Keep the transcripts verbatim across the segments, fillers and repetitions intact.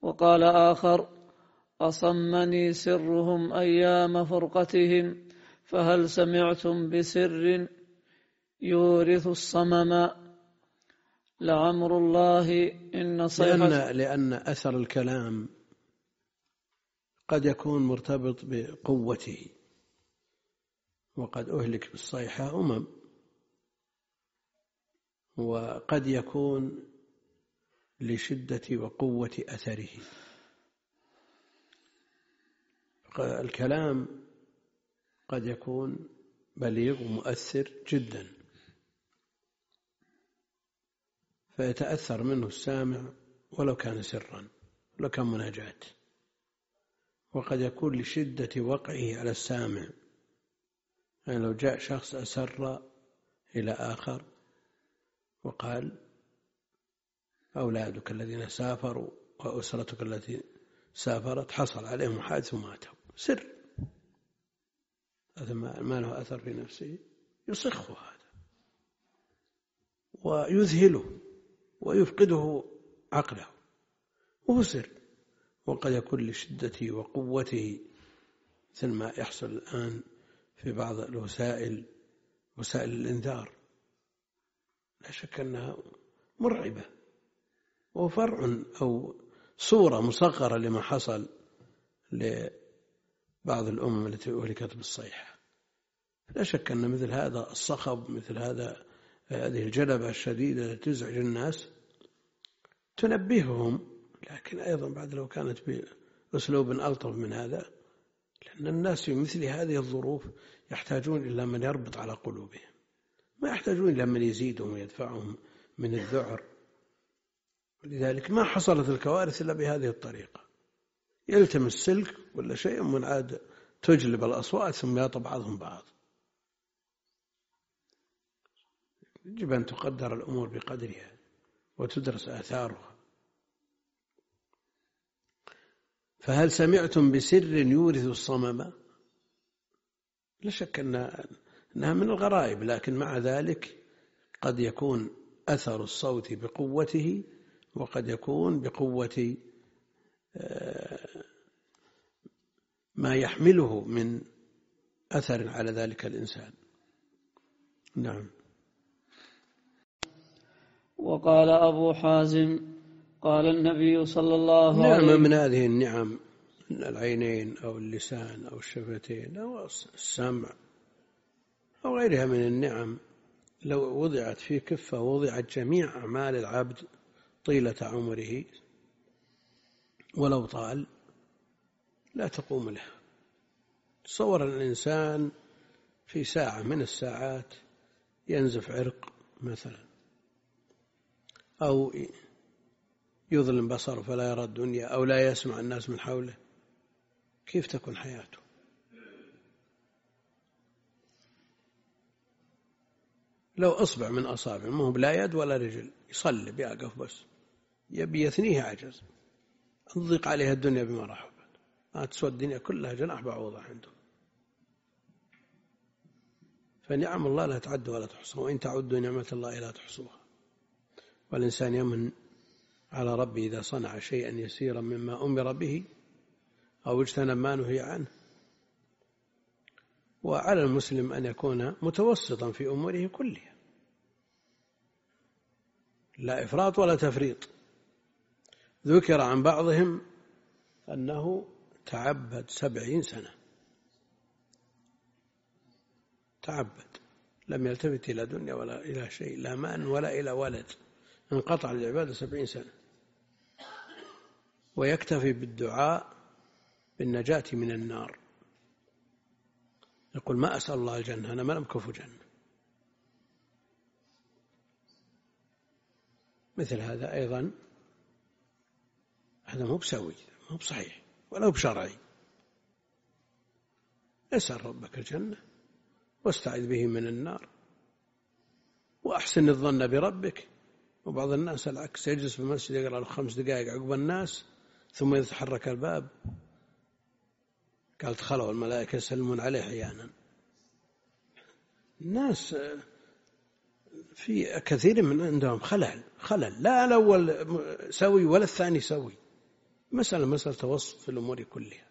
وقال آخر: أصمني سرهم أيام فرقتهم، فهل سمعتم بسر يورث الصمم؟ لعمر الله إن صيحة. لأن, لأن أثر الكلام قد يكون مرتبط بقوته، وقد أهلك بالصيحة أمم، وقد يكون لشدة وقوة أثره. الكلام قد يكون بليغ ومؤثر جدا فيتأثر منه السامع ولو كان سرا، ولو كان مناجاة. وقد يكون لشدة وقعه على السامع، يعني لو جاء شخص أسر إلى آخر وقال: أولادك الذين سافروا وأسرتك التي سافرت حصل عليهم حادث وماتوا، سر هذا ما له أثر في نفسه، يصخ هذا ويذهله ويفقده عقله، وهو سر. وقد يكون لشدته وقوته، مثل ما يحصل الآن في بعض الوسائل، وسائل الإنذار، لا شك أنها مرعبة وفرع أو صورة مصغرة لما حصل لبعض الأمم التي أهلكت بالصيحة. لا شك أن مثل هذا الصخب، مثل هذا هذه الجلبة الشديدة التي تزعج الناس تنبههم، لكن أيضا بعد لو كانت بأسلوب ألطف من هذا، لأن الناس في مثل هذه الظروف يحتاجون إلى من يربط على قلوبهم، ما يحتاجون إلى من يزيدهم ويدفعهم من الذعر. ولذلك ما حصلت الكوارث إلا بهذه الطريقة، يلتمس سلك ولا شيء من عاد تجلب الأصوات ثم يطب بعضهم بعض. يجب أن تقدر الأمور بقدرها وتدرس آثارها. فهل سمعتم بسر يورث الصمم؟ لا شك أنها من الغرائب، لكن مع ذلك قد يكون أثر الصوت بقوته، وقد يكون بقوة ما يحمله من أثر على ذلك الإنسان. نعم. وقال أبو حازم: قال النبي صلى الله عليه وسلم: نعم من هذه النعم العينين أو اللسان أو الشفتين أو السمع أو غيرها من النعم، لو وضعت في كفة ووضعت جميع أعمال العبد طيلة عمره ولو طال لا تقوم له. تصور الإنسان في ساعة من الساعات ينزف عرق مثلا، أو يظلم بصره فلا يرى الدنيا، أو لا يسمع الناس من حوله، كيف تكون حياته؟ لو أصبع من أصابع ما هو بلا يد ولا رجل يصلب يقف بس يبي يثنيه عجز، تضيق عليها الدنيا بما رحبت، ما تسوى الدنيا كلها جناح بعوضة عنده. فنعم الله لا تعد ولا تحصى، وإن تعدوا نعمة الله لا تحصوها. والإنسان يمن على ربه إذا صنع شيئا يسيرا مما أمر به أو اجتنب ما نهي عنه. وعلى المسلم أن يكون متوسطا في أموره كلها، لا إفراط ولا تفريط. ذكر عن بعضهم أنه تعبد سبعين سنة، تعبد لم يلتفت إلى دنيا ولا إلى شيء، لا مال ولا إلى ولد، انقطع العبادة سبعين سنة، ويكتفي بالدعاء بالنجاة من النار. يقول: ما أسأل الله الجنة، أنا ما أمكف جنة. مثل هذا أيضا هذا مو بسوي، مو بصحيح ولا بشرعي. اسأل ربك الجنة واستعذ به من النار وأحسن الظن بربك. وبعض الناس العكس، يجلس في المسجد يقرأ له خمس دقائق عقب الناس ثم يتحرك الباب، قالت خلوا الملائكة يسلمون عليه أحيانا. الناس في كثير من عندهم خلل خلل لا الأول سوي ولا الثاني سوي، مسألة مسألة توسط في الأمور كلها.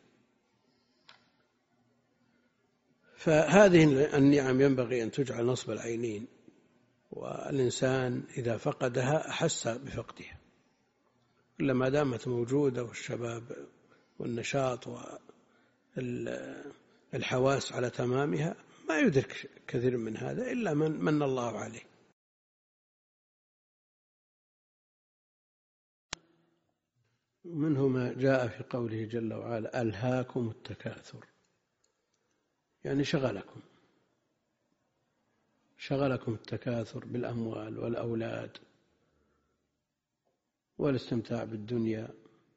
فهذه النعم ينبغي أن تجعل نصب العينين، والإنسان إذا فقدها أحس بفقدها، إلا ما دامت موجودة والشباب والنشاط والحواس على تمامها ما يدرك كثير من هذا إلا من من الله عليه. منه ما جاء في قوله جل وعلا: ألهاكم التكاثر، يعني شغلكم شغلكم التكاثر بالأموال والأولاد والاستمتاع بالدنيا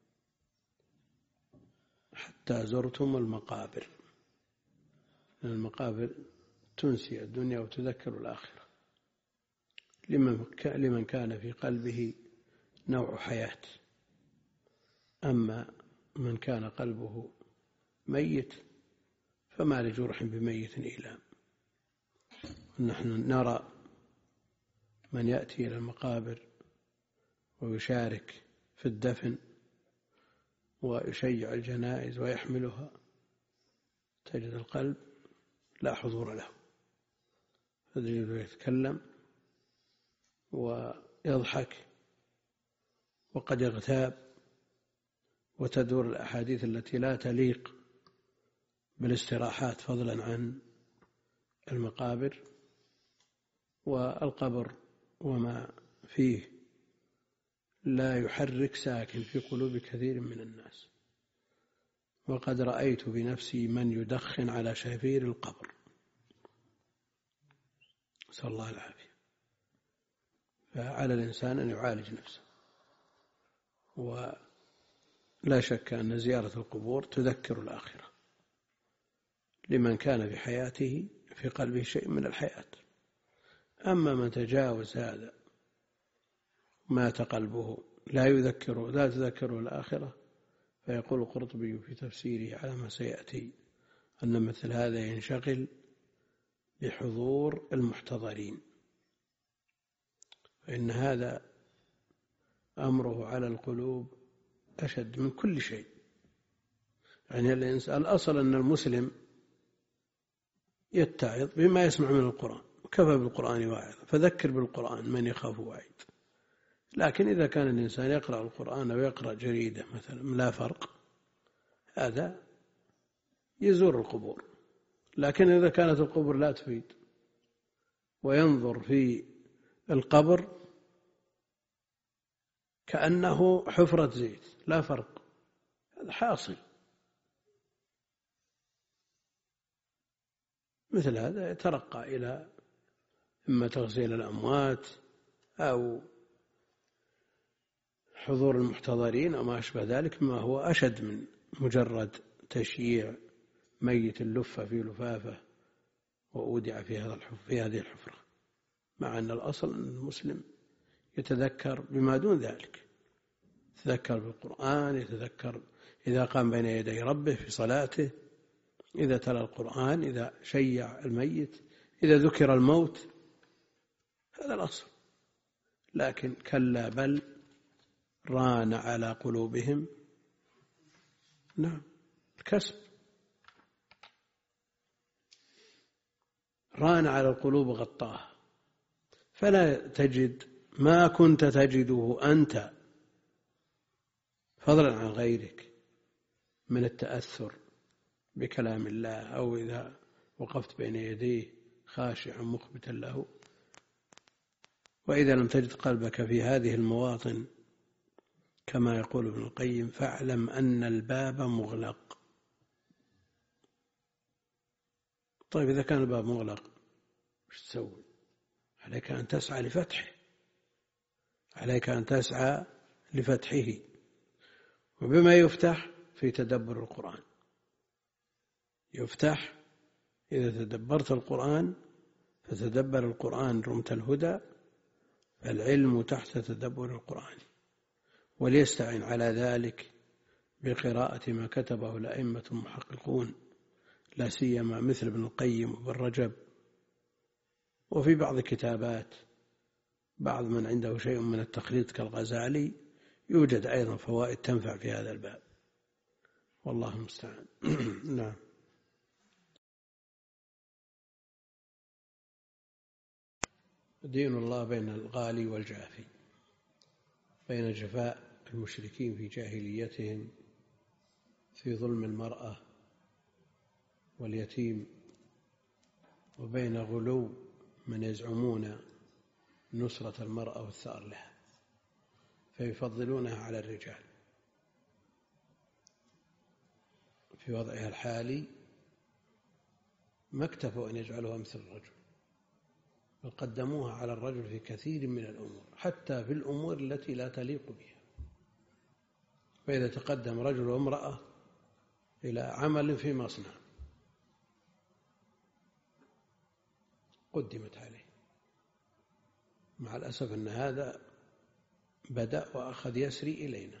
حتى زرتم المقابر. المقابر تنسي الدنيا وتذكر الآخرة لمن كان في قلبه نوع حياة. أما من كان قلبه ميت فما لجرح بميت إيلام. نحن نرى من يأتي إلى المقابر ويشارك في الدفن ويشيع الجنائز ويحملها، تجد القلب لا حضور له، تجده يتكلم ويضحك وقد يغتاب، وتدور الأحاديث التي لا تليق بالاستراحات فضلا عن المقابر. والقبر وما فيه لا يحرك ساكن في قلوب كثير من الناس، وقد رأيت بنفسي من يدخن على شفير القبر، نسأل الله العافية. فعلى الإنسان أن يعالج نفسه، ولا شك أن زيارة القبور تذكر الآخرة لمن كان في حياته في قلبه شيء من الحياة. أما من تجاوز هذا مات قلبه لا يذكره لا تذكره الآخرة، فيقول القرطبي في تفسيره على ما سيأتي أن مثل هذا ينشغل بحضور المحتضرين، فإن هذا أمره على القلوب أشد من كل شيء. يعني الإنسان الأصل أن المسلم يتعظ بما يسمع من القرآن، وكفى بالقرآن واعظا فذكر بالقرآن من يخاف وعيد. لكن إذا كان الإنسان يقرأ القرآن أو يقرأ جريدة مثلا لا فرق، هذا يزور القبور. لكن إذا كانت القبور لا تفيد وينظر في القبر كأنه حفرة زيت لا فرق، هذا حاصل. مثل هذا يترقى إلى إما تغسيل الأموات أو حضور المحتضرين أو ما أشبه ذلك، ما هو أشد من مجرد تشييع ميت اللفة في لفافة وأودع في هذا في هذه الحفرة، مع أن الأصل أن المسلم يتذكر بما دون ذلك، يتذكر بالقرآن، يتذكر إذا قام بين يدي ربه في صلاته، إذا تلا القرآن، إذا شيع الميت، إذا ذكر الموت، هذا الأصل. لكن كلا بل ران على قلوبهم نعم الكسب، ران على القلوب غطاها، فلا تجد ما كنت تجده أنت فضلا عن غيرك من التأثر بكلام الله، أو إذا وقفت بين يديه خاشعا مخبتا له. وإذا لم تجد قلبك في هذه المواطن كما يقول ابن القيم فاعلم أن الباب مغلق. طيب إذا كان الباب مغلق وش تسوي؟ عليك أن تسعى لفتحه، عليك أن تسعى لفتحه. وبما يفتح في تدبر القرآن، يفتح إذا تدبرت القرآن، فتدبر القرآن رمت الهدى، فالعلم تحت تدبر القرآن. وليستعن على ذلك بقراءة ما كتبه الأئمة المحققون، لا سيما مثل ابن القيم وابن رجب، وفي بعض كتابات بعض من عنده شيء من التخليط كالغزالي يوجد أيضا فوائد تنفع في هذا الباب، والله المستعان. نعم. دين الله بين الغالي والجافي، بين جفاء المشركين في جاهليتهم في ظلم المرأة واليتيم، وبين غلو من يزعمون نصرة المرأة والثأر لها فيفضلونها على الرجال في وضعها الحالي، ما اكتفوا أن يجعلوها مثل الرجل، بل قدموها على الرجل في كثير من الأمور، حتى في الأمور التي لا تليق بها. فإذا تقدم رجل وامرأة إلى عمل في مصنع قدمت عليه، مع الأسف أن هذا بدأ وأخذ يسري إلينا.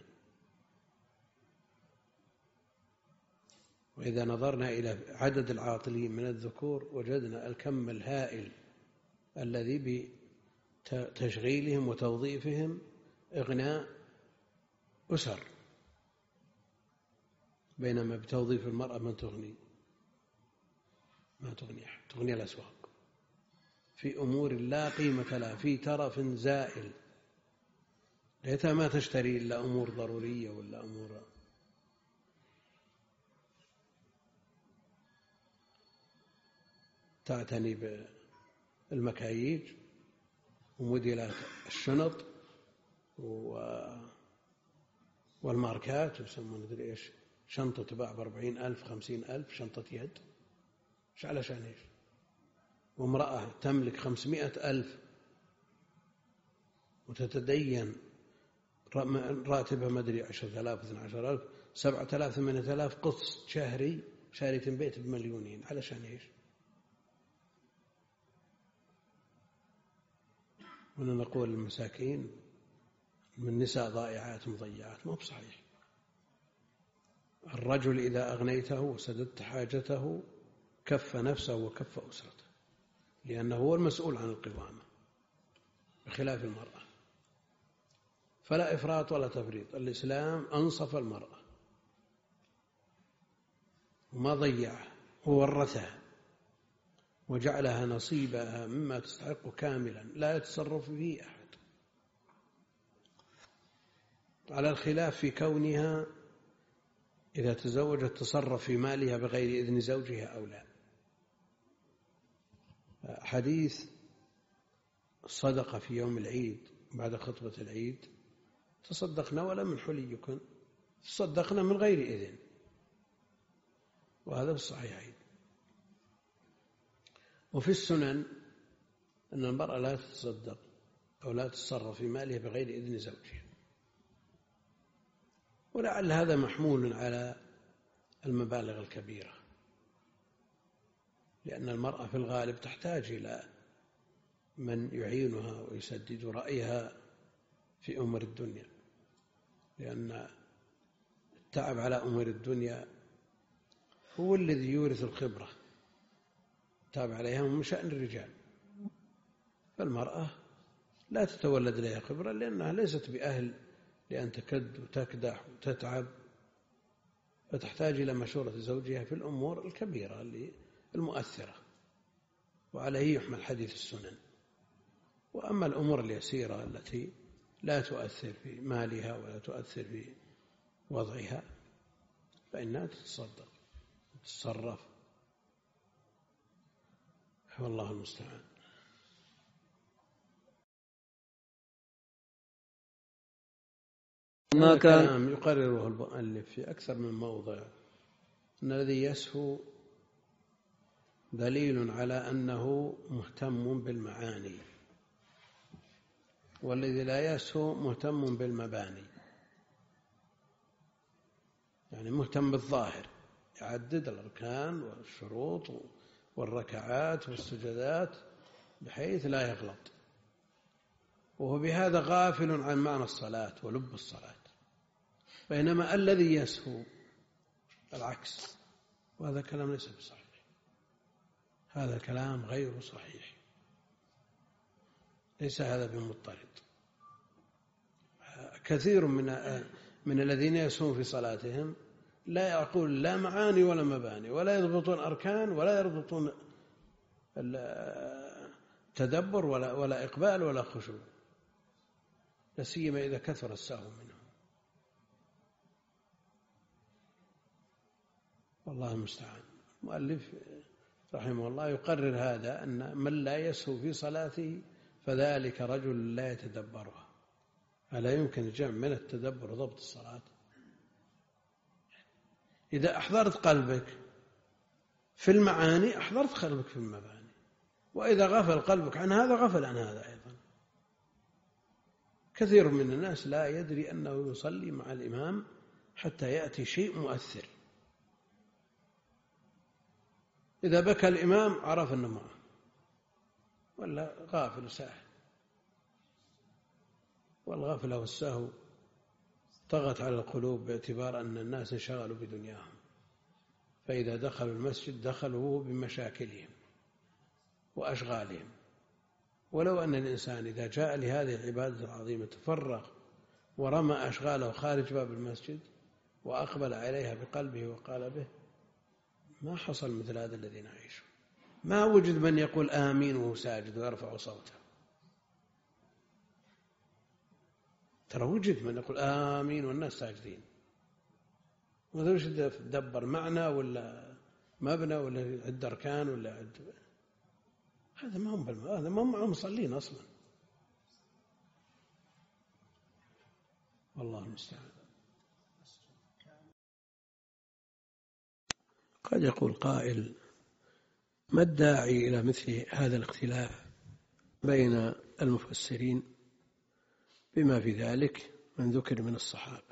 وإذا نظرنا إلى عدد العاطلين من الذكور وجدنا الكم الهائل الذي بتشغيلهم وتوظيفهم إغناء أسر، بينما بتوظيف المرأة من تغني ما تغني أحد، تغني الأسواق في أمور لا قيمة لها، في ترف زائل، ليتها ما تشتري إلا أمور ضرورية ولا أمور تعتني بالمكاييج وموديلات الشنط والماركات، ويسمون مدري إيش، شنطة تباع بأربعين ألف خمسين ألف، شنطة يد، إيش علشان إيش؟ وامرأة تملك خمسمائة ألف وتتدين راتبها ما أدري عشرة آلاف اثنا عشر ألف سبعة آلاف ثمانية آلاف قسط شهري، شارية بيت بمليونين، علشان إيش؟ ونقول المساكين من نساء ضائعات مضيعات، ما هو بصحيح. الرجل إذا أغنيته وسددت حاجته كف نفسه وكف أسرته، لأنه هو المسؤول عن القوامة بخلاف المرأة، فلا إفراط ولا تفريط. الإسلام أنصف المرأة وما ضيعها وورثها وجعلها نصيبها مما تستحق كاملا لا يتصرف فيه أحد، على الخلاف في كونها إذا تزوجت تصرف في مالها بغير إذن زوجها أو لا. حديث الصدقة في يوم العيد بعد خطبة العيد، تصدقنا ولا من حليكن، تصدقنا من غير إذن، وهذا في الصحيحين. وفي السنن أن المرأة لا تتصدق أو لا تتصرف في مالها بغير إذن زوجها، ولعل هذا محمول على المبالغ الكبيرة، لأن المرأة في الغالب تحتاج إلى من يعينها ويسدد رأيها في أمور الدنيا، لأن التعب على أمور الدنيا هو الذي يورث الخبرة، التعب عليها من شأن الرجال. فالمرأة لا تتولد لها خبرة لأنها ليست بأهل لأن تكد وتكدح وتتعب، فتحتاج إلى مشورة زوجها في الأمور الكبيرة المؤثرة، وعليه يحمل حديث السنن. وأما الأمور اليسيرة التي لا تؤثر في مالها ولا تؤثر في وضعها فإنها تتصدق وتتصرف، والله المستعان. ما كان كلام يقرره المؤلف في أكثر من موضع، أن الذي يسهو دليل على أنه مهتم بالمعاني، والذي لا يسهو مهتم بالمباني، يعني مهتم بالظاهر، يعدد الأركان والشروط والركعات والسجدات بحيث لا يغلط، وهو بهذا غافل عن معنى الصلاة ولب الصلاة. بينما الذي يسهو العكس، وهذا كلام ليس بصحيح، هذا كلام غير صحيح، ليس هذا بمضطرد. كثير من من الذين يسهون في صلاتهم لا يعقول لا معاني ولا مباني، ولا يضبطون أركان، ولا يضبطون التدبر ولا ولا إقبال ولا خشوع، لا سيما إذا كثر السهو منهم. والله المستعان. المؤلف رحمه الله يقرر هذا، أن من لا يسهو في صلاته فذلك رجل لا يتدبرها. ألا يمكن الجمع من التدبر وضبط الصلاة؟ إذا أحضرت قلبك في المعاني أحضرت قلبك في المباني، وإذا غفل قلبك عن هذا غفل عن هذا أيضا. كثير من الناس لا يدري أنه يصلي مع الإمام حتى يأتي شيء مؤثر. إذا بكى الإمام عرف أنه معه، ولا غافل ساهل. والغفلة والسهو طغت على القلوب باعتبار أن الناس انشغلوا بدنياهم، فإذا دخلوا المسجد دخلوا بمشاكلهم وأشغالهم. ولو أن الإنسان إذا جاء لهذه العبادة العظيمة تفرغ ورمى أشغاله خارج باب المسجد وأقبل عليها بقلبه وقالبه ما حصل مثل هذا الذي نعيشه. ما وجد من يقول آمين وهو ساجد ويرفع صوته. ترى وجد من يقول آمين والناس ساجدين، وما وش تدبر معنى ولا مبنى ولا عد أركان ولا عد. هذا ما هم بالم... هذا ما هم مصلين أصلا. والله المستعان. قد يقول قائل: ما الداعي إلى مثل هذا الاختلاف بين المفسرين بما في ذلك من ذكر من الصحابة؟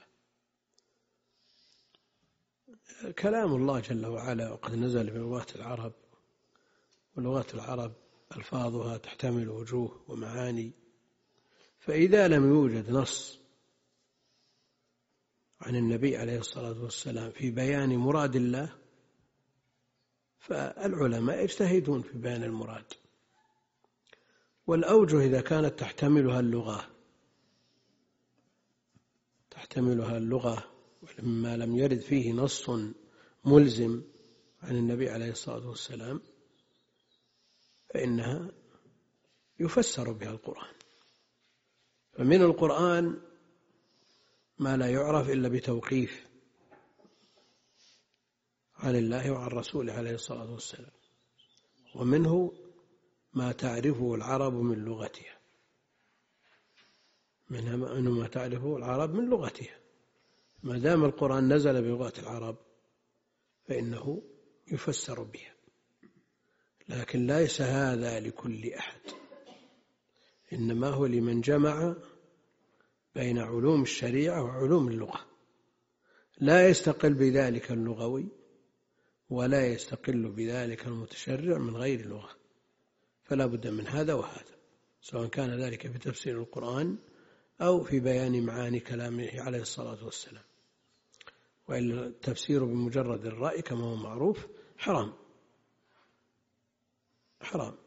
كلام الله جل وعلا وقد نزل بلغات العرب، ولغات العرب ألفاظها تحتمل وجوه ومعاني، فإذا لم يوجد نص عن النبي عليه الصلاة والسلام في بيان مراد الله فالعلماء يجتهدون في بيان المراد. والأوجه إذا كانت تحتملها اللغة تحتملها اللغة ولما لم يرد فيه نص ملزم عن النبي عليه الصلاة والسلام فإنها يفسر بها القرآن. فمن القرآن ما لا يعرف إلا بتوقيف عن الله وعن رسوله عليه الصلاة والسلام، ومنه ما تعرفه العرب من لغتها منها ما تعرفه العرب من لغتها. ما دام القرآن نزل بلغة العرب فإنه يفسر بها، لكن ليس هذا لكل أحد، إنما هو لمن جمع بين علوم الشريعة وعلوم اللغة، لا يستقل بذلك اللغوي ولا يستقل بذلك المتشرع من غير لغة، فلا بد من هذا وهذا، سواء كان ذلك في تفسير القرآن أو في بيان معاني كلامه عليه الصلاة والسلام. وإلا التفسير بمجرد الرأي كما هو معروف حرام حرام.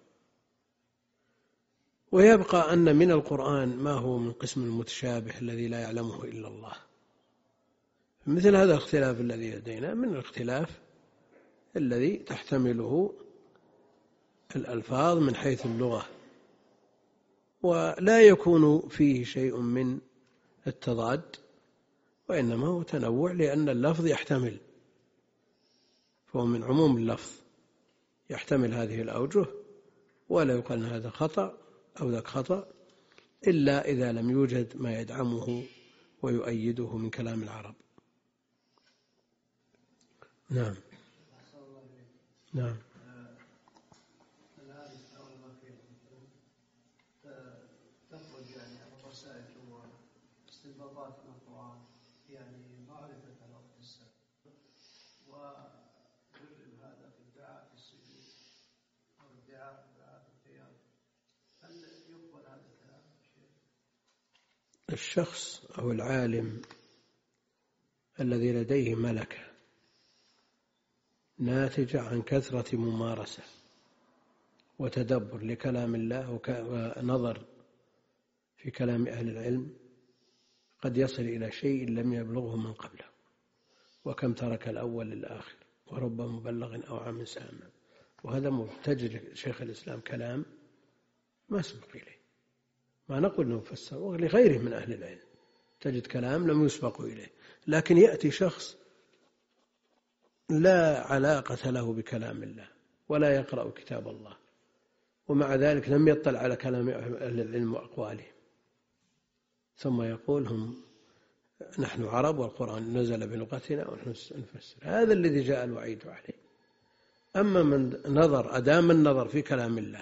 ويبقى أن من القرآن ما هو من قسم المتشابه الذي لا يعلمه إلا الله. مثل هذا الاختلاف الذي لدينا من الاختلاف الذي تحتمله الألفاظ من حيث اللغة، ولا يكون فيه شيء من التضاد، وإنما هو تنوع لأن اللفظ يحتمل، فهو من عموم اللفظ يحتمل هذه الأوجه، ولا يقال هذا خطأ أو ذاك خطأ إلا إذا لم يوجد ما يدعمه ويؤيده من كلام العرب. نعم نعم. تخرج يعني الرسائل واستنباطات من القرآن، يعني معرفة الوقت السابق، ويجرب هذا في الدعاء في السجود أو الدعاء في القيام. هل يقبل هذا الكلام؟ الشخص أو العالم الذي لديه ملكة ناتجة عن كثرة ممارسة وتدبر لكلام الله ونظر في كلام أهل العلم قد يصل إلى شيء لم يبلغه من قبله، وكم ترك الأول للآخر، ورب مبلغ أو عام سامع. وهذا تجد شيخ الإسلام كلام ما سبق إليه، ما نقول أنه فسر، ولغيره من أهل العلم تجد كلام لم يسبق إليه، لكن يأتي شخص لا علاقة له بكلام الله ولا يقرأ كتاب الله، ومع ذلك لم يطلع على كلام أهل العلم وأقوالهم، ثم يقول هم نحن عرب والقرآن نزل بلغتنا ونحن نفسر. هذا الذي جاء الوعيد عليه. أما من نظر أدام النظر في كلام الله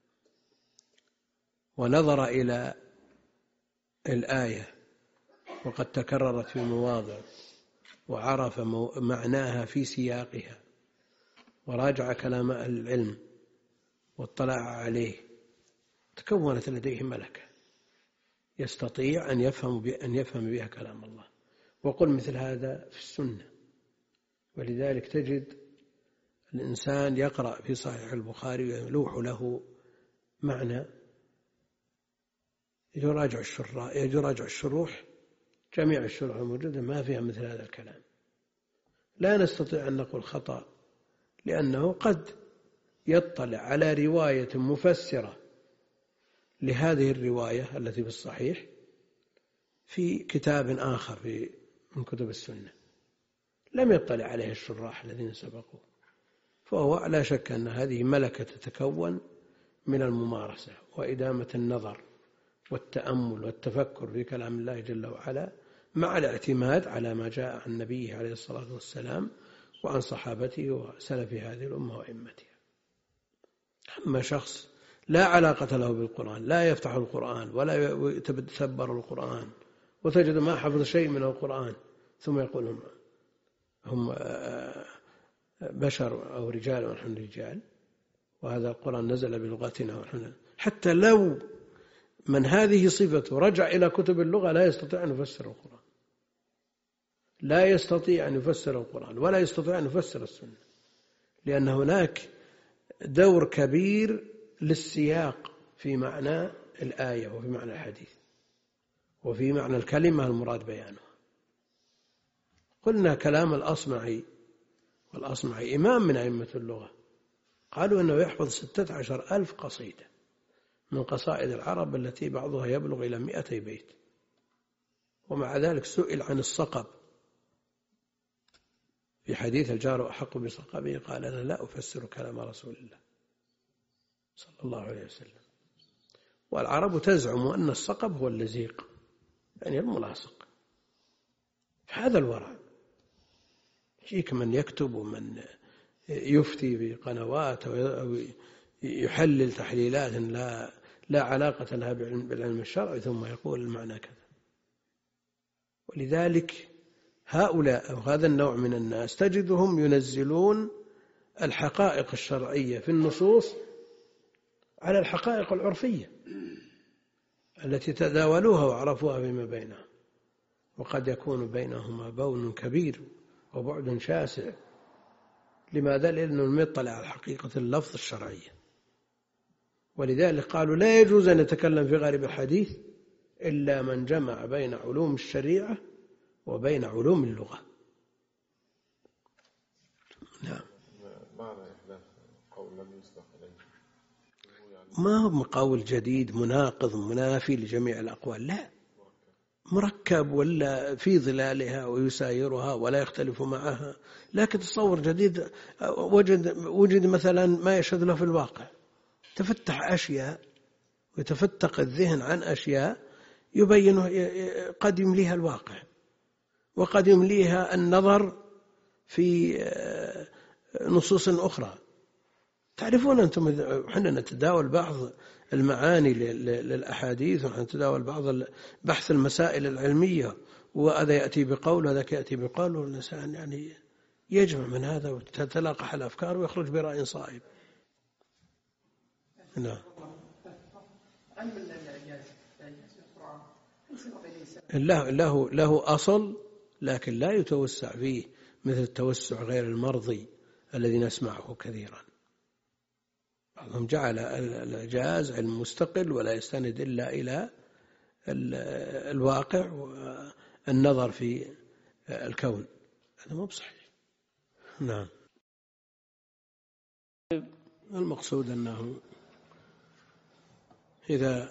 ونظر إلى الآية وقد تكررت في مواضع وعرف معناها في سياقها وراجع كلام أهل العلم واطلع عليه، تكونت لديه ملكة يستطيع أن يفهم أن يفهم بها كلام الله. وقل مثل هذا في السنة. ولذلك تجد الإنسان يقرأ في صحيح البخاري ويلوح له معنى، يراجع الشراح يراجع الشروح، جميع الشروح الموجودة ما فيها مثل هذا الكلام. لا نستطيع أن نقول خطأ، لأنه قد يطلع على رواية مفسرة لهذه الرواية التي في الصحيح في كتاب آخر في من كتب السنة لم يطلع عليه الشراح الذين سبقوه، فهو لا شك أن هذه ملكة تتكون من الممارسة وإدامة النظر والتأمل والتفكر في كلام الله جل وعلا، مع الاعتماد على ما جاء عن نبيه عليه الصلاة والسلام وعن صحابته وسلف هذه الأمة وأئمتها. أما شخص لا علاقة له بالقرآن، لا يفتح القرآن ولا يتدبر القرآن، وتجد ما حفظ شيء من القرآن، ثم يقول هم, هم بشر أو رجال ونحن رجال، وهذا القرآن نزل بلغتنا ونحن، حتى لو من هذه صفته رجع إلى كتب اللغة لا يستطيع أن يفسر القرآن، لا يستطيع أن يفسر القرآن ولا يستطيع أن يفسر السنة، لأن هناك دور كبير للسياق في معنى الآية وفي معنى الحديث وفي معنى الكلمة المراد بيانها. قلنا كلام الأصمعي، والأصمعي إمام من أئمة اللغة، قالوا أنه يحفظ ستة عشر ألف قصيدة من قصائد العرب التي بعضها يبلغ إلى مئتي بيت، ومع ذلك سئل عن الصقب في حديث الجار أحق بصقبه، قال أنا لا أفسر كلام رسول الله صلى الله عليه وسلم. والعرب تزعم أن الصقب هو اللزيق، يعني الملاصق. فهذا الورع. يجيك من يكتب ومن يفتي بقنوات أو يحلل تحليلات لا لا علاقة لها بالعلم الشرعي ثم يقول المعنى كذا. ولذلك هؤلاء أو هذا النوع من الناس تجدهم ينزلون الحقائق الشرعية في النصوص على الحقائق العرفية التي تداولوها وعرفوها فيما بينهم، وقد يكون بينهما بون كبير وبعد شاسع. لماذا؟ لأنه لم يطلع على حقيقة اللفظ الشرعية. ولذلك قالوا لا يجوز أن يتكلم في غالب الحديث إلا من جمع بين علوم الشريعة وبين علوم اللغة. نعم. معنى إحداث قول لم يسبق إليه ما هو قول جديد مناقض منافي لجميع الأقوال، لا، مركب ولا في ظلالها ويسايرها ولا يختلف معها، لكن تصور جديد وجد, وجد مثلا ما يشهد له في الواقع، تفتح أشياء ويتفتق الذهن عن أشياء يبين قد يمليها الواقع وقد يمليها النظر في نصوص أخرى. تعرفون أنتم حنا نتداول بعض المعاني للأحاديث ونتداول بعض بحث المسائل العلمية، وهذا يأتي بقول وهذا يأتي بقول، والإنسان يعني يجمع من هذا وتتلاقح الأفكار ويخرج برأي صائب. نعم. له له له أصل لكن لا يتوسع فيه مثل التوسع غير المرضي الذي نسمعه كثيرا. بعضهم جعل الإعجاز علم مستقل ولا يستند إلا إلى الواقع والنظر في الكون، هذا مو بصحيح. نعم. المقصود أنه إذا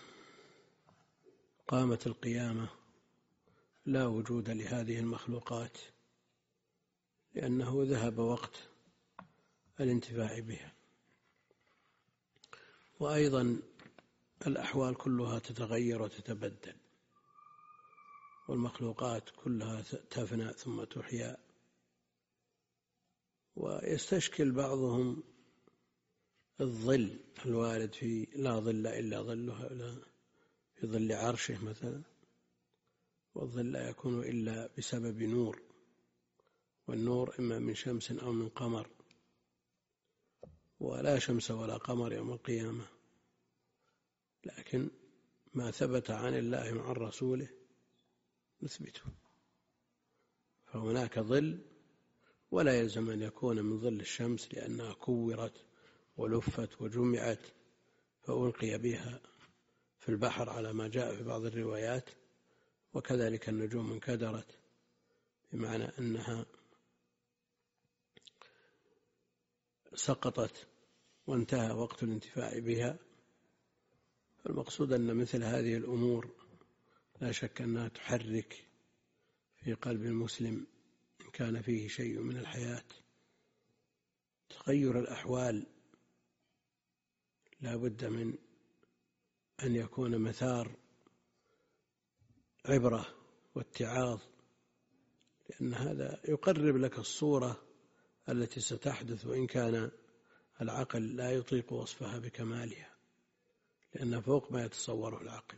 قامت القيامة لا وجود لهذه المخلوقات، لأنه ذهب وقت الانتفاع بها. وأيضا الأحوال كلها تتغير وتتبدل، والمخلوقات كلها تفنى ثم تحيا. ويستشكل بعضهم الظل الوارد في لا ظل إلا ظله، في ظل عرشه مثلا، والظل لا يكون إلا بسبب نور، والنور إما من شمس أو من قمر، ولا شمس ولا قمر يوم القيامة. لكن ما ثبت عن الله وعن رسوله نثبته. فهناك ظل، ولا يلزم أن يكون من ظل الشمس، لأنها كورت ولفت وجمعت فألقي بها في البحر على ما جاء في بعض الروايات. وكذلك النجوم انكدرت، بمعنى أنها سقطت وانتهى وقت الانتفاع بها. فالمقصود أن مثل هذه الأمور لا شك أنها تحرك في قلب المسلم إن كان فيه شيء من الحياة. تغير الأحوال لا بد من أن يكون مثار عبرة واتعاظ، لأن هذا يقرب لك الصورة التي ستحدث، وإن كان العقل لا يطيق وصفها بكمالها، لأنها فوق ما يتصوره العقل.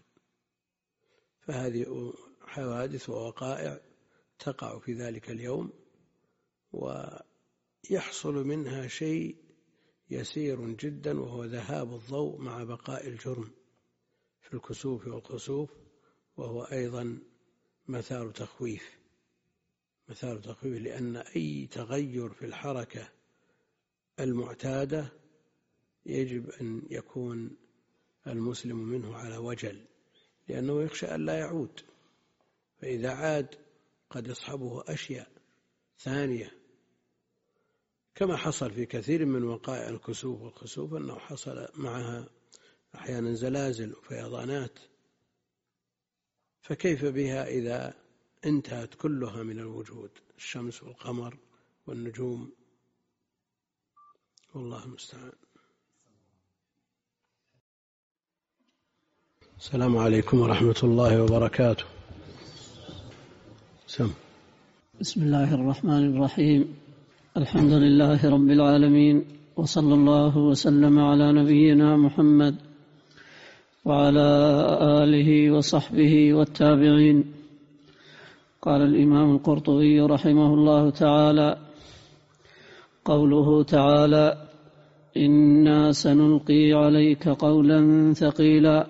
فهذه حوادث ووقائع تقع في ذلك اليوم، ويحصل منها شيء يسير جدا، وهو ذهاب الضوء مع بقاء الجرم في الكسوف والخسوف، وهو أيضا مثار تخويف مثار تخويف لأن أي تغير في الحركة المعتادة يجب أن يكون المسلم منه على وجل، لأنه يخشى أن لا يعود، فإذا عاد قد يصحبه أشياء ثانية، كما حصل في كثير من وقائع الكسوف والخسوف أنه حصل معها أحيانا زلازل وفيضانات. فكيف بها إذا انتهت كلها من الوجود، الشمس والقمر والنجوم؟ والله المستعان. السلام عليكم ورحمة الله وبركاته. سم. بسم الله الرحمن الرحيم. الحمد لله رب العالمين، وصلى الله وسلم على نبينا محمد وعلى آله وصحبه والتابعين. قال الإمام القرطبي رحمه الله تعالى: قوله تعالى: إنا سنلقي عليك قولا ثقيلا،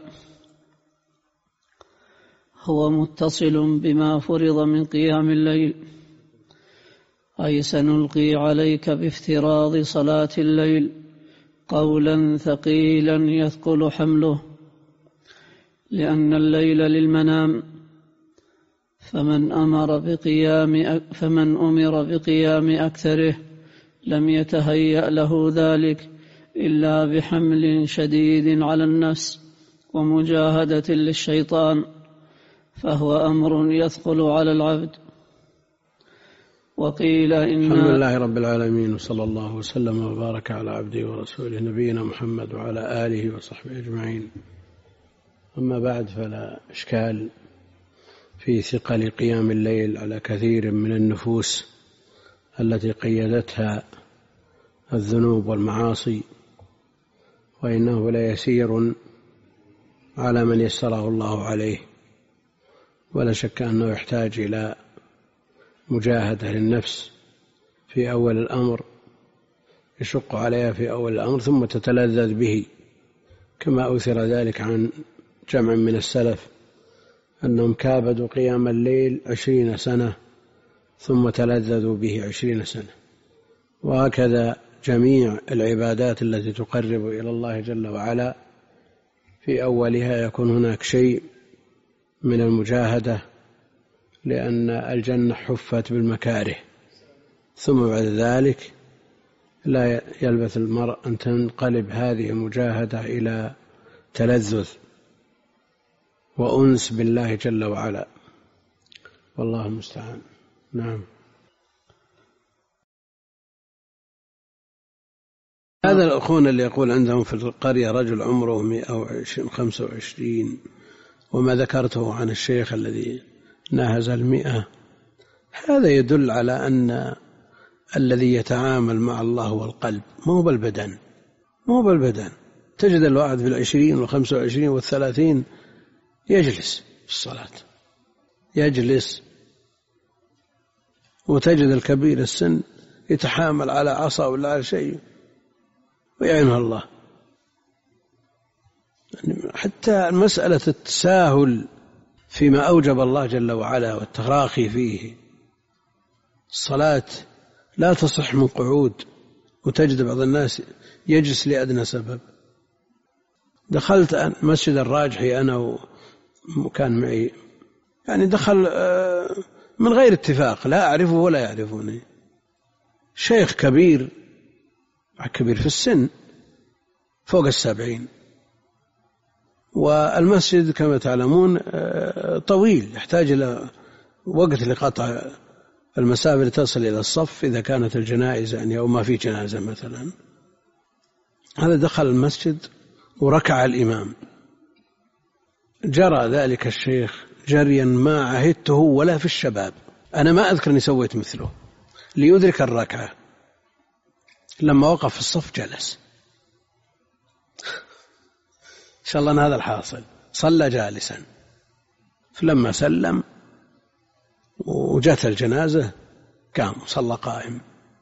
هو متصل بما فرض من قيام الليل، أي سنلقي عليك بافتراض صلاة الليل قولا ثقيلا يثقل حمله، لأن الليل للمنام، فمن أمر بقيام فمن أمر بقيام أكثره لم يتهيأ له ذلك إلا بحمل شديد على النفس ومجاهدة للشيطان، فهو أمر يثقل على العبد. وقيل إن الحمد لله رب العالمين، وصلى الله وسلم وبارك على عبده ورسوله نبينا محمد وعلى آله وصحبه أجمعين. أما بعد، فلا إشكال في ثقل قيام الليل على كثير من النفوس التي قيدتها الذنوب والمعاصي، وإنه لا يسير على من يسره الله عليه، ولا شك أنه يحتاج إلى مجاهدة للنفس في أول الأمر، يشق عليها في أول الأمر ثم تتلذذ به، كما أثر ذلك عن جمع من السلف أنهم كابدوا قيام الليل عشرين سنة ثم تلذذوا به عشرين سنة. وهكذا جميع العبادات التي تقرب إلى الله جل وعلا في أولها يكون هناك شيء من المجاهدة، لأن الجنة حفت بالمكاره، ثم بعد ذلك لا يلبث المرء أن تنقلب هذه المجاهدة إلى تلذذ وأنس بالله جل وعلا، والله المستعان. نعم. هذا الأخونا اللي يقول عندهم في القرية رجل عمره مئة وخمسة وعشرين، وما ذكرته عن الشيخ الذي ناهز المئة، هذا يدل على أن الذي يتعامل مع الله هو القلب، مو بالبدن، مو بالبدن. تجد الواحد في العشرين والخمسة وعشرين والثلاثين يجلس في الصلاة، يجلس، وتجد الكبير السن يتحامل على عصا ولا على شيء ويعينه الله. حتى مسألة التساهل فيما أوجب الله جل وعلا والتراخي فيه، الصلاة لا تصح من قعود، وتجد بعض الناس يجلس لأدنى سبب. دخلت مسجد الراجحي أنا وكان معي، يعني دخل من غير اتفاق، لا أعرفه ولا يعرفوني، شيخ كبير كبير في السن فوق السبعين، والمسجد كما تعلمون طويل، يحتاج إلى وقت لقطع المسافة لتصل إلى الصف إذا كانت الجنائز يعني أو ما في جنازة مثلا. هذا دخل المسجد وركع الإمام، جرى ذلك الشيخ جريا ما عهدته ولا في الشباب، أنا ما أذكر أني سويت مثله، ليدرك الركعة. لما وقف في الصف جلس، إن شاء الله أن هذا الحاصل، صلى جالسا، فلما سلم وجاءت الجنازة قام صلى قائم.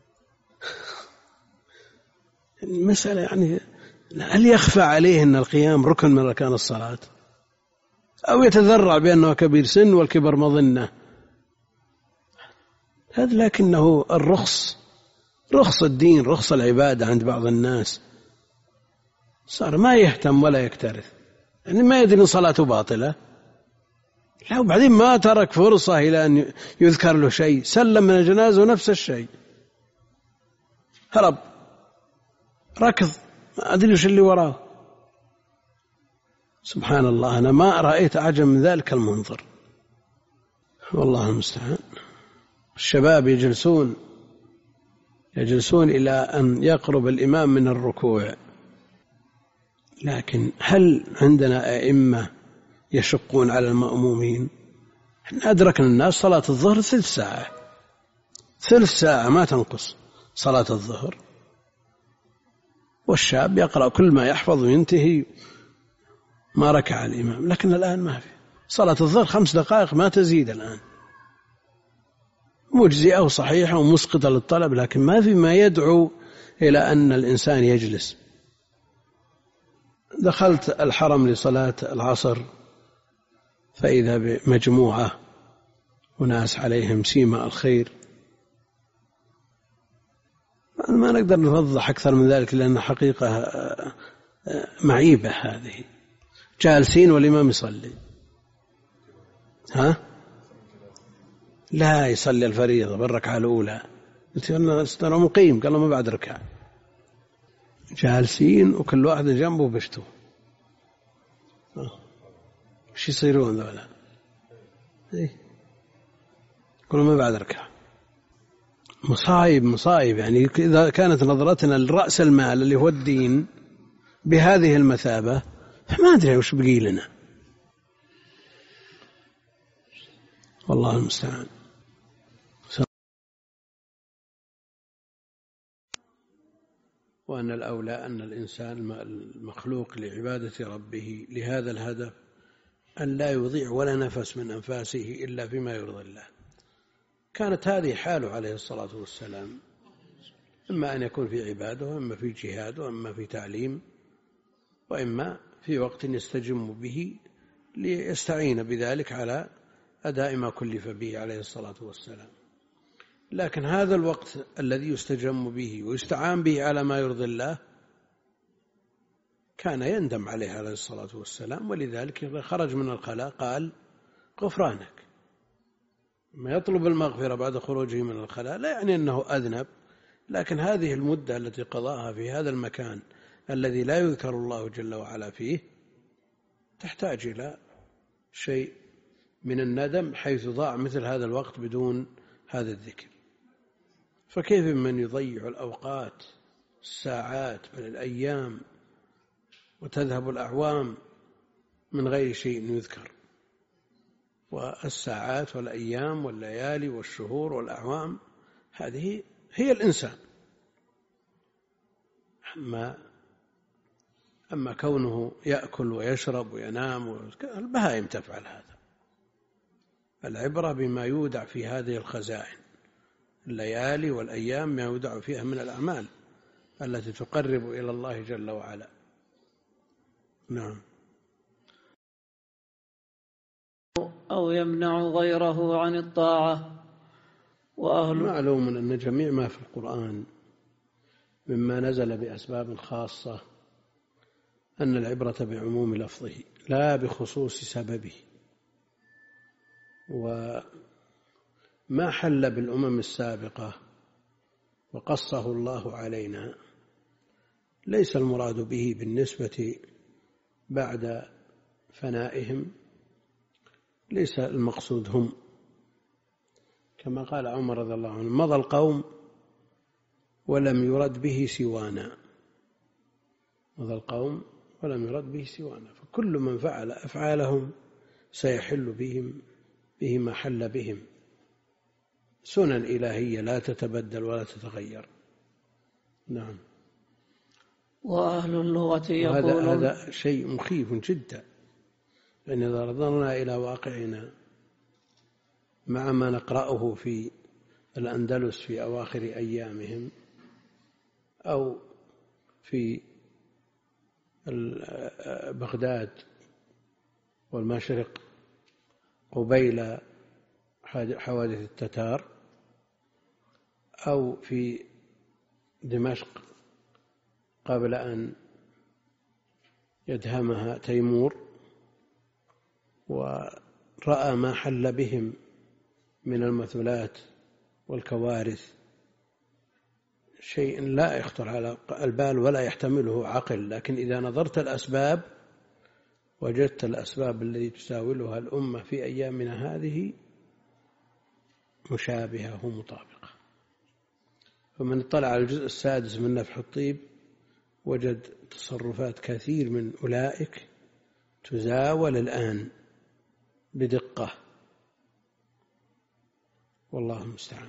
المسألة يعني هل يخفى عليه أن القيام ركن من أركان الصلاة، أو يتذرع بأنه كبير سن والكبر مظنة؟ هذا لكنه الرخص، رخص الدين، رخص العبادة عند بعض الناس، صار ما يهتم ولا يكترث، يعني ما يدري صلاته باطلة، لا، وبعدين ما ترك فرصة إلى أن يذكر له شيء، سلم من الجنازة ونفس الشيء، هرب، ركض، ما أدري وش اللي وراه. سبحان الله، أنا ما رأيت أعجب من ذلك المنظر، والله المستعان. الشباب يجلسون يجلسون إلى أن يقرب الإمام من الركوع، لكن هل عندنا أئمة يشقون على المأمومين؟ احنا أدركنا الناس صلاة الظهر ثلث ساعة، ثلث ساعة ما تنقص صلاة الظهر، والشاب يقرأ كل ما يحفظ وينتهي ما ركع الإمام. لكن الآن ما في، صلاة الظهر خمس دقائق ما تزيد الآن، مجزئة وصحيحة ومسقطة للطلب، لكن ما في ما يدعو إلى أن الإنسان يجلس. دخلت الحرم لصلاة العصر فإذا بمجموعة وناس عليهم سيما الخير، ما نقدر نوضح أكثر من ذلك لأن حقيقة معيبة هذه، جالسين والإمام يصلي، ها لا يصلي الفريضة بالركعة الأولى، ترى مقيم، قال ما بعد ركعة، جالسين وكل واحد جنبه بشته، ايش يصيرون ذولا؟ إيه؟ كل ما بعد ركعة، مصايب مصايب. يعني إذا كانت نظرتنا لرأس المال اللي هو الدين بهذه المثابة، فما أدري وش بقي لنا، والله المستعان. وأن الأولى أن الإنسان المخلوق لعبادة ربه لهذا الهدف أن لا يضيع ولا نفس من أنفاسه إلا فيما يرضي الله. كانت هذه حاله عليه الصلاة والسلام، إما أن يكون في عباده، وإما في جهاد، وإما في تعليم، وإما في وقت يستجم به ليستعين بذلك على أداء ما كلف به عليه الصلاة والسلام. لكن هذا الوقت الذي يستجم به ويستعان به على ما يرضي الله كان يندم عليه عليه الصلاة والسلام، ولذلك خرج من الخلاء قال غفرانك. ما يطلب المغفرة بعد خروجه من الخلاء لا يعني أنه أذنب، لكن هذه المدة التي قضاها في هذا المكان الذي لا يذكر الله جل وعلا فيه تحتاج إلى شيء من الندم، حيث ضاع مثل هذا الوقت بدون هذا الذكر. فكيف من يضيع الأوقات الساعات بل الأيام وتذهب الأعوام من غير شيء يذكر؟ والساعات والأيام والليالي والشهور والأعوام هذه هي الإنسان. أما, أما كونه يأكل ويشرب وينام، البهائم تفعل هذا. العبرة بما يودع في هذه الخزائن، الليالي والأيام ما يودع فيها من الأعمال التي تقرب إلى الله جل وعلا. نعم. أو يمنع غيره عن الطاعة. وأهل معلوم أن جميع ما في القرآن مما نزل بأسباب خاصة أن العبرة بعموم لفظه لا بخصوص سببه. وما حل بالأمم السابقة وقصه الله علينا ليس المراد به بالنسبة بعد فنائهم، ليس المقصود هم، كما قال عمر رضي الله عنه: مضى القوم ولم يرد به سوانا. مضى القوم ولم يرد به سوانا. فكل من فعل أفعالهم سيحل بهم به ما حل بهم. سنن إلهية لا تتبدل ولا تتغير. نعم. وأهل اللغة يقولون هذا هذا شيء مخيف جدا، لأن إذا نظرنا إلى واقعنا مع ما نقرأه في الأندلس في أواخر أيامهم أو في بغداد والمشرق قبيل حوادث التتار، أو في دمشق قبل أن يدهمها تيمور، ورأى ما حل بهم من المثلات والكوارث، شيء لا يخطر على البال ولا يحتمله عقل. لكن إذا نظرت الأسباب وجدت الأسباب التي تساولها الأمة في أيامنا هذه مشابهة ومطابقة. فمن اطلع على الجزء السادس من نفح الطيب وجد تصرفات كثير من أولئك تزاول الآن بدقة، والله المستعان.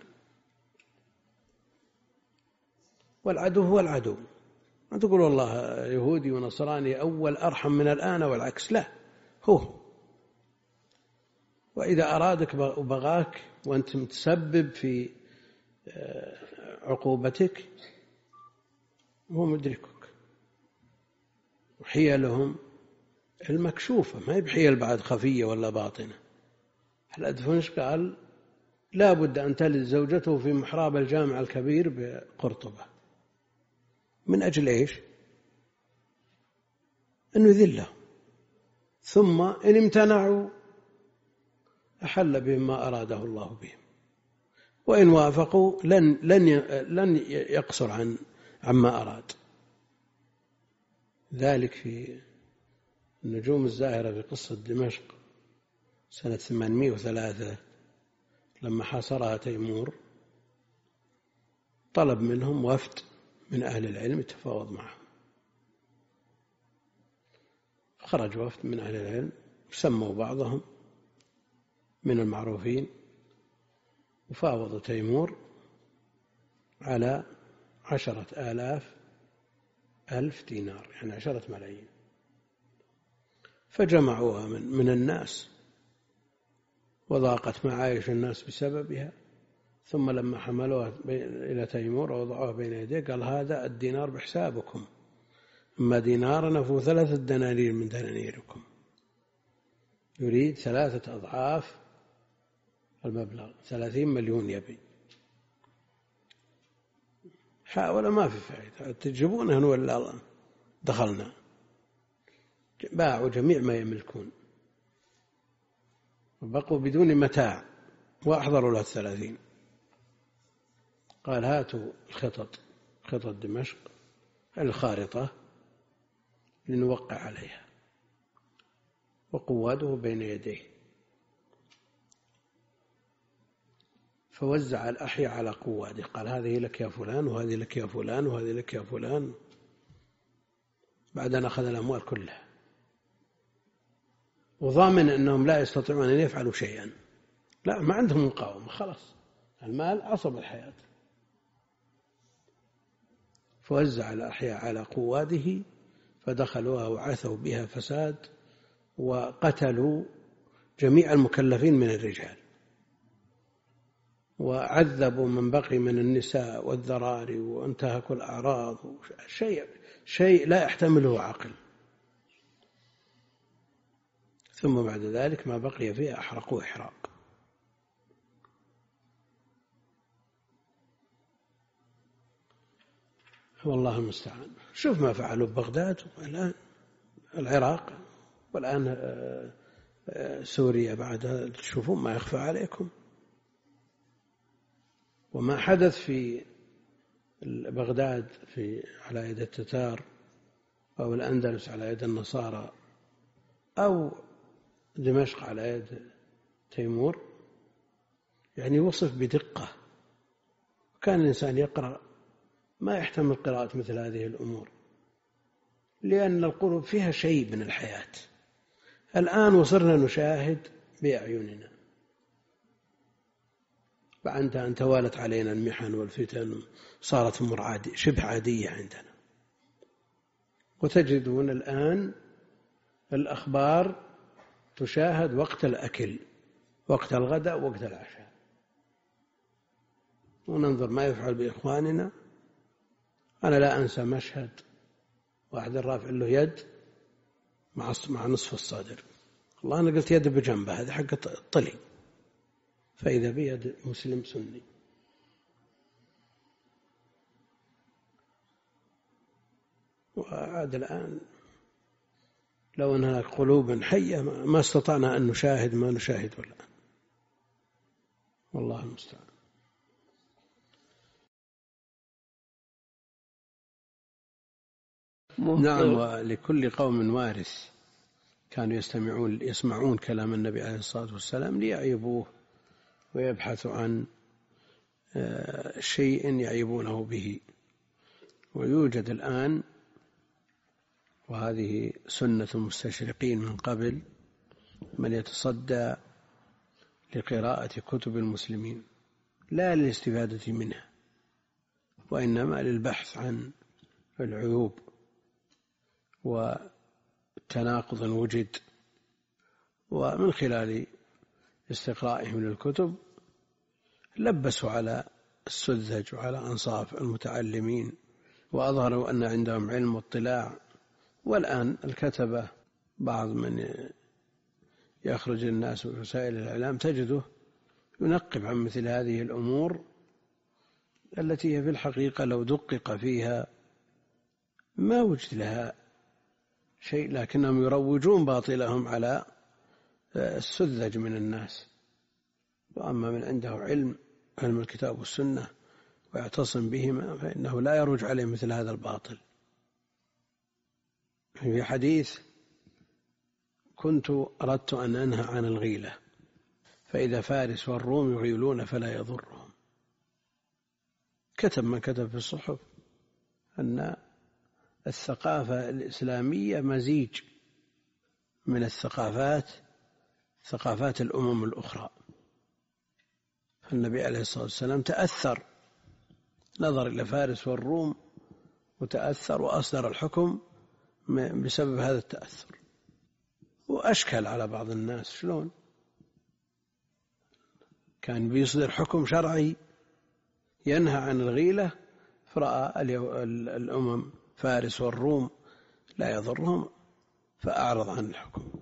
والعدو هو العدو. ما تقول والله يهودي ونصراني أول أرحم من الآن والعكس، لا، هو وإذا أرادك وبغاك وأنت متسبب في عقوبتك هو مدركك. وحيلهم المكشوفة، ما هي بحيل بعد خفية ولا باطنة. الأدفنش قال لا بد أن تلد زوجته في محراب الجامع الكبير بقرطبة. من أجل إيش؟ أن يذلهم، ثم إن امتنعوا أحل بهم ما أراده الله بهم، وإن وافقوا لن لن لن يقصر عن عما أراد. ذلك في النجوم الزاهرة في قصة دمشق سنة ثمانمائة وثلاثة لما حاصرها تيمور، طلب منهم وفد من أهل العلم يتفاوض معهم. خرج وفد من أهل العلم سموا بعضهم من المعروفين وفاوضوا تيمور على عشرة آلاف ألف دينار، يعني عشرة ملايين. فجمعوها من, من الناس وضاقت معايش الناس بسببها. ثم لما حملوها إلى تيمور ووضعوها بين يديه قال هذا الدينار بحسابكم، أما دينارنا فهو ثلاثة دنانير من دنانيركم. يريد ثلاثة أضعاف المبلغ، ثلاثين مليون يبي. حاول ما في فائدة، تجيبونه ولا دخلنا. باعوا جميع ما يملكون وبقوا بدون متاع وأحضروا له الثلاثين. قال هاتوا الخطط، خطط دمشق الخارطة لنوقع عليها، وقواده بين يديه. فوزع الأحياء على قواده، قال هذه لك يا فلان، وهذه لك يا فلان، وهذه لك يا فلان، بعد أن أخذ الأموال كلها، وضامن أنهم لا يستطيعون أن يفعلوا شيئا، لا ما عندهم مقاومة، خلاص المال عصب الحياة. فوزع الأحياء على قواده فدخلوها وعثوا بها فساد، وقتلوا جميع المكلفين من الرجال، وعذبوا من بقي من النساء والذراري، وانتهكوا الأعراض، شيء شيء لا يحتمله عقل. ثم بعد ذلك ما بقي فيه أحرقوا إحراق. والله المستعان. شوف ما فعلوا ببغداد والآن العراق، والآن سوريا، بعد تشوفون ما يخفى عليكم. وما حدث في بغداد في على يد التتار، أو الأندلس على يد النصارى، أو دمشق على يد تيمور، يعني وصف بدقة. كان الإنسان يقرأ ما يحتمل قراءة مثل هذه الأمور، لأن القلوب فيها شيء من الحياة. الآن وصرنا نشاهد بأعيننا بعد أن توالت علينا المحن والفتن، صارت أمور عادية شبه عادية عندنا. وتجدون الآن الأخبار تشاهد وقت الأكل، وقت الغداء، وقت العشاء، وننظر ما يفعل بإخواننا. أنا لا أنسى مشهد واحد رافع له يد مع نصف الصدر، والله أنا قلت يد بجنبه، هذه حق الطلي، فإذا بيد مسلم سني. وعاد الآن لو أنها قلوب حية ما استطعنا أن نشاهد ما نشاهده الآن، والله المستعان. نعم. ولكل قوم وارث، كانوا يستمعون يسمعون كلام النبي عليه الصلاة والسلام ليعيبوه ويبحثوا عن شيء يعيبونه به. ويوجد الآن، وهذه سنة المستشرقين من قبل، من يتصدى لقراءة كتب المسلمين لا للاستفادة منها، وإنما للبحث عن العيوب وتناقض وجد. ومن خلال استقرائهم للكتب لبسوا على السذج وعلى أنصاف المتعلمين، وأظهروا أن عندهم علم واطلاع. والآن الكتبة، بعض من يخرج الناس في وسائل الإعلام تجده ينقب عن مثل هذه الأمور التي هي في الحقيقة لو دقق فيها ما وجد لها شيء، لكنهم يروجون باطلهم على السذج من الناس. وأما من عنده علم علم الكتاب والسنة ويعتصم بهما فإنه لا يروج عليه مثل هذا الباطل. في حديث: كنت أردت أن أنهى عن الغيلة، فإذا فارس والروم يغيلون فلا يضرهم. كتب من كتب في الصحف أن الثقافة الإسلامية مزيج من الثقافات ثقافات الأمم الأخرى. فالنبي عليه الصلاة والسلام تأثر، نظر إلى فارس والروم وتأثر وأصدر الحكم بسبب هذا التأثر. وأشكل على بعض الناس شلون كان بيصدر حكم شرعي ينهى عن الغيلة، فرأى الأمم فارس والروم لا يضرهم فأعرض عن الحكم.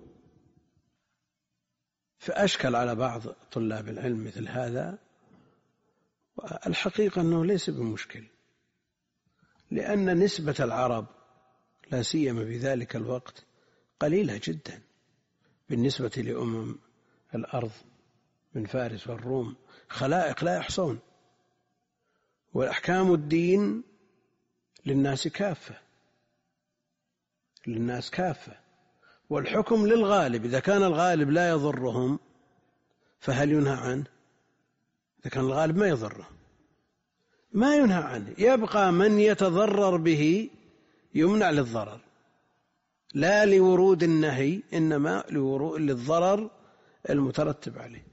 فأشكل على بعض طلاب العلم مثل هذا. الحقيقة أنه ليس بمشكل، لأن نسبة العرب لا سيما في ذلك الوقت قليلة جدا بالنسبة لأمم الأرض من فارس والروم خلائق لا يحصون. والأحكام الدين للناس كافة، للناس كافة، والحكم للغالب. إذا كان الغالب لا يضرهم فهل ينهى عنه؟ إذا كان الغالب ما يضرهم ما ينهى عنه. يبقى من يتضرر به يمنع للضرر، لا لورود النهي، إنما لورود للضرر المترتب عليه.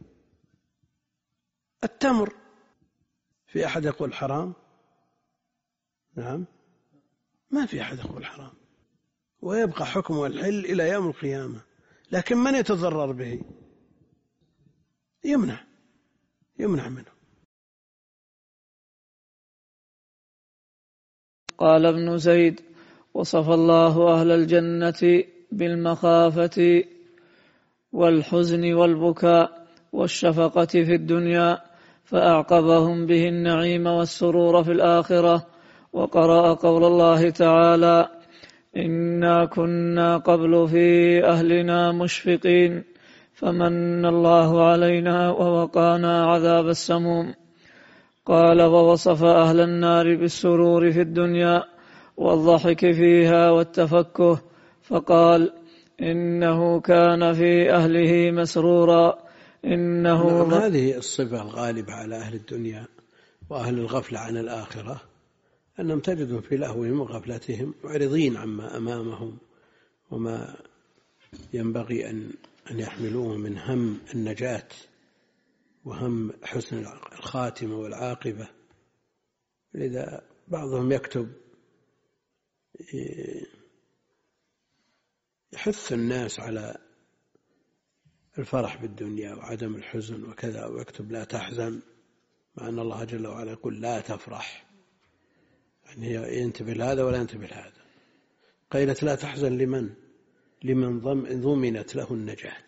التمر، في أحد يقول حرام؟ نعم، ما في أحد يقول حرام، ويبقى حكمه الحل إلى يوم القيامة. لكن من يتضرر به يمنع يمنع منه. قال ابن زيد: وصف الله أهل الجنة بالمخافة والحزن والبكاء والشفقة في الدنيا، فأعقبهم به النعيم والسرور في الآخرة. وقرأ قول الله تعالى: إنا كنا قبل في أهلنا مشفقين فمن الله علينا ووقانا عذاب السموم. قال: ووصف أهل النار بالسرور في الدنيا والضحك فيها والتفكه، فقال: إنه كان في أهله مسرورا. إنه نعم، هذه الصفة الغالبة على أهل الدنيا وأهل الغفلة عن الآخرة، أنهم تجدهم في لهوهم وغفلتهم معرضين عما أمامهم وما ينبغي أن أن يحملوه من هم النجاة وهم حسن الخاتمة والعاقبة. لذا بعضهم يكتب يحث الناس على الفرح بالدنيا وعدم الحزن وكذا، ويكتب: لا تحزن، مع أن الله جل وعلا يقول: لا تفرح. يعني ينتبه لهذا ولا ينتبه لهذا. قيلت: لا تحزن لمن؟ لمن ضمنت له النجاة.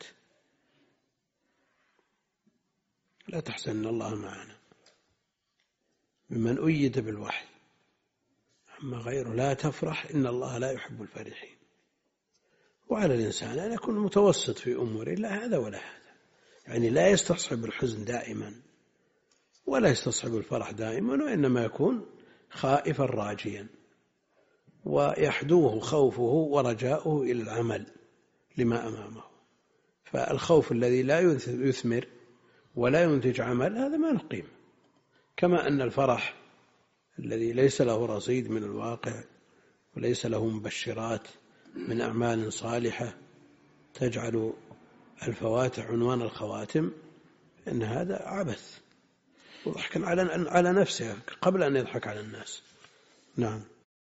لا تحزن إن الله معنا، ممن أيد بالوحي. أما غيره لا تفرح، إن الله لا يحب الفرحين. وعلى الإنسان أن يكون متوسط في أموره، لا هذا ولا هذا، يعني لا يستصحب الحزن دائما ولا يستصحب الفرح دائما، وإنما يكون خائفا راجيا، ويحدوه خوفه ورجاؤه إلى العمل لما أمامه. فالخوف الذي لا يثمر ولا ينتج عمل هذا ما له قيمة، كما أن الفرح الذي ليس له رصيد من الواقع وليس له مبشرات من أعمال صالحة تجعل الفواتح عنوان الخواتم، إن هذا عبث وضحك على على نفسه قبل أن يضحك على الناس. نعم.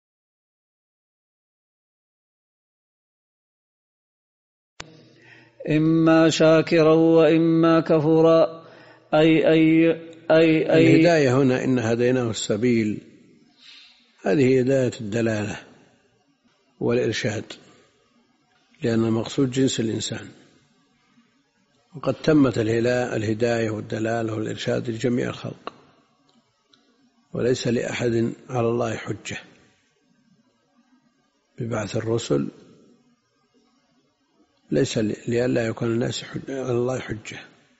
إما شاكرا وإما كفورا، أي أي أي أي الهداية هنا إن هديناه السبيل، هذه هداية الدلالة والإرشاد، لأن المقصود جنس الإنسان، وقد تمت الهداية والدلالة والإرشاد لجميع الخلق، وليس لأحد على الله حجة ببعث الرسل، ليس لئلا يكون الناس على الله حجة،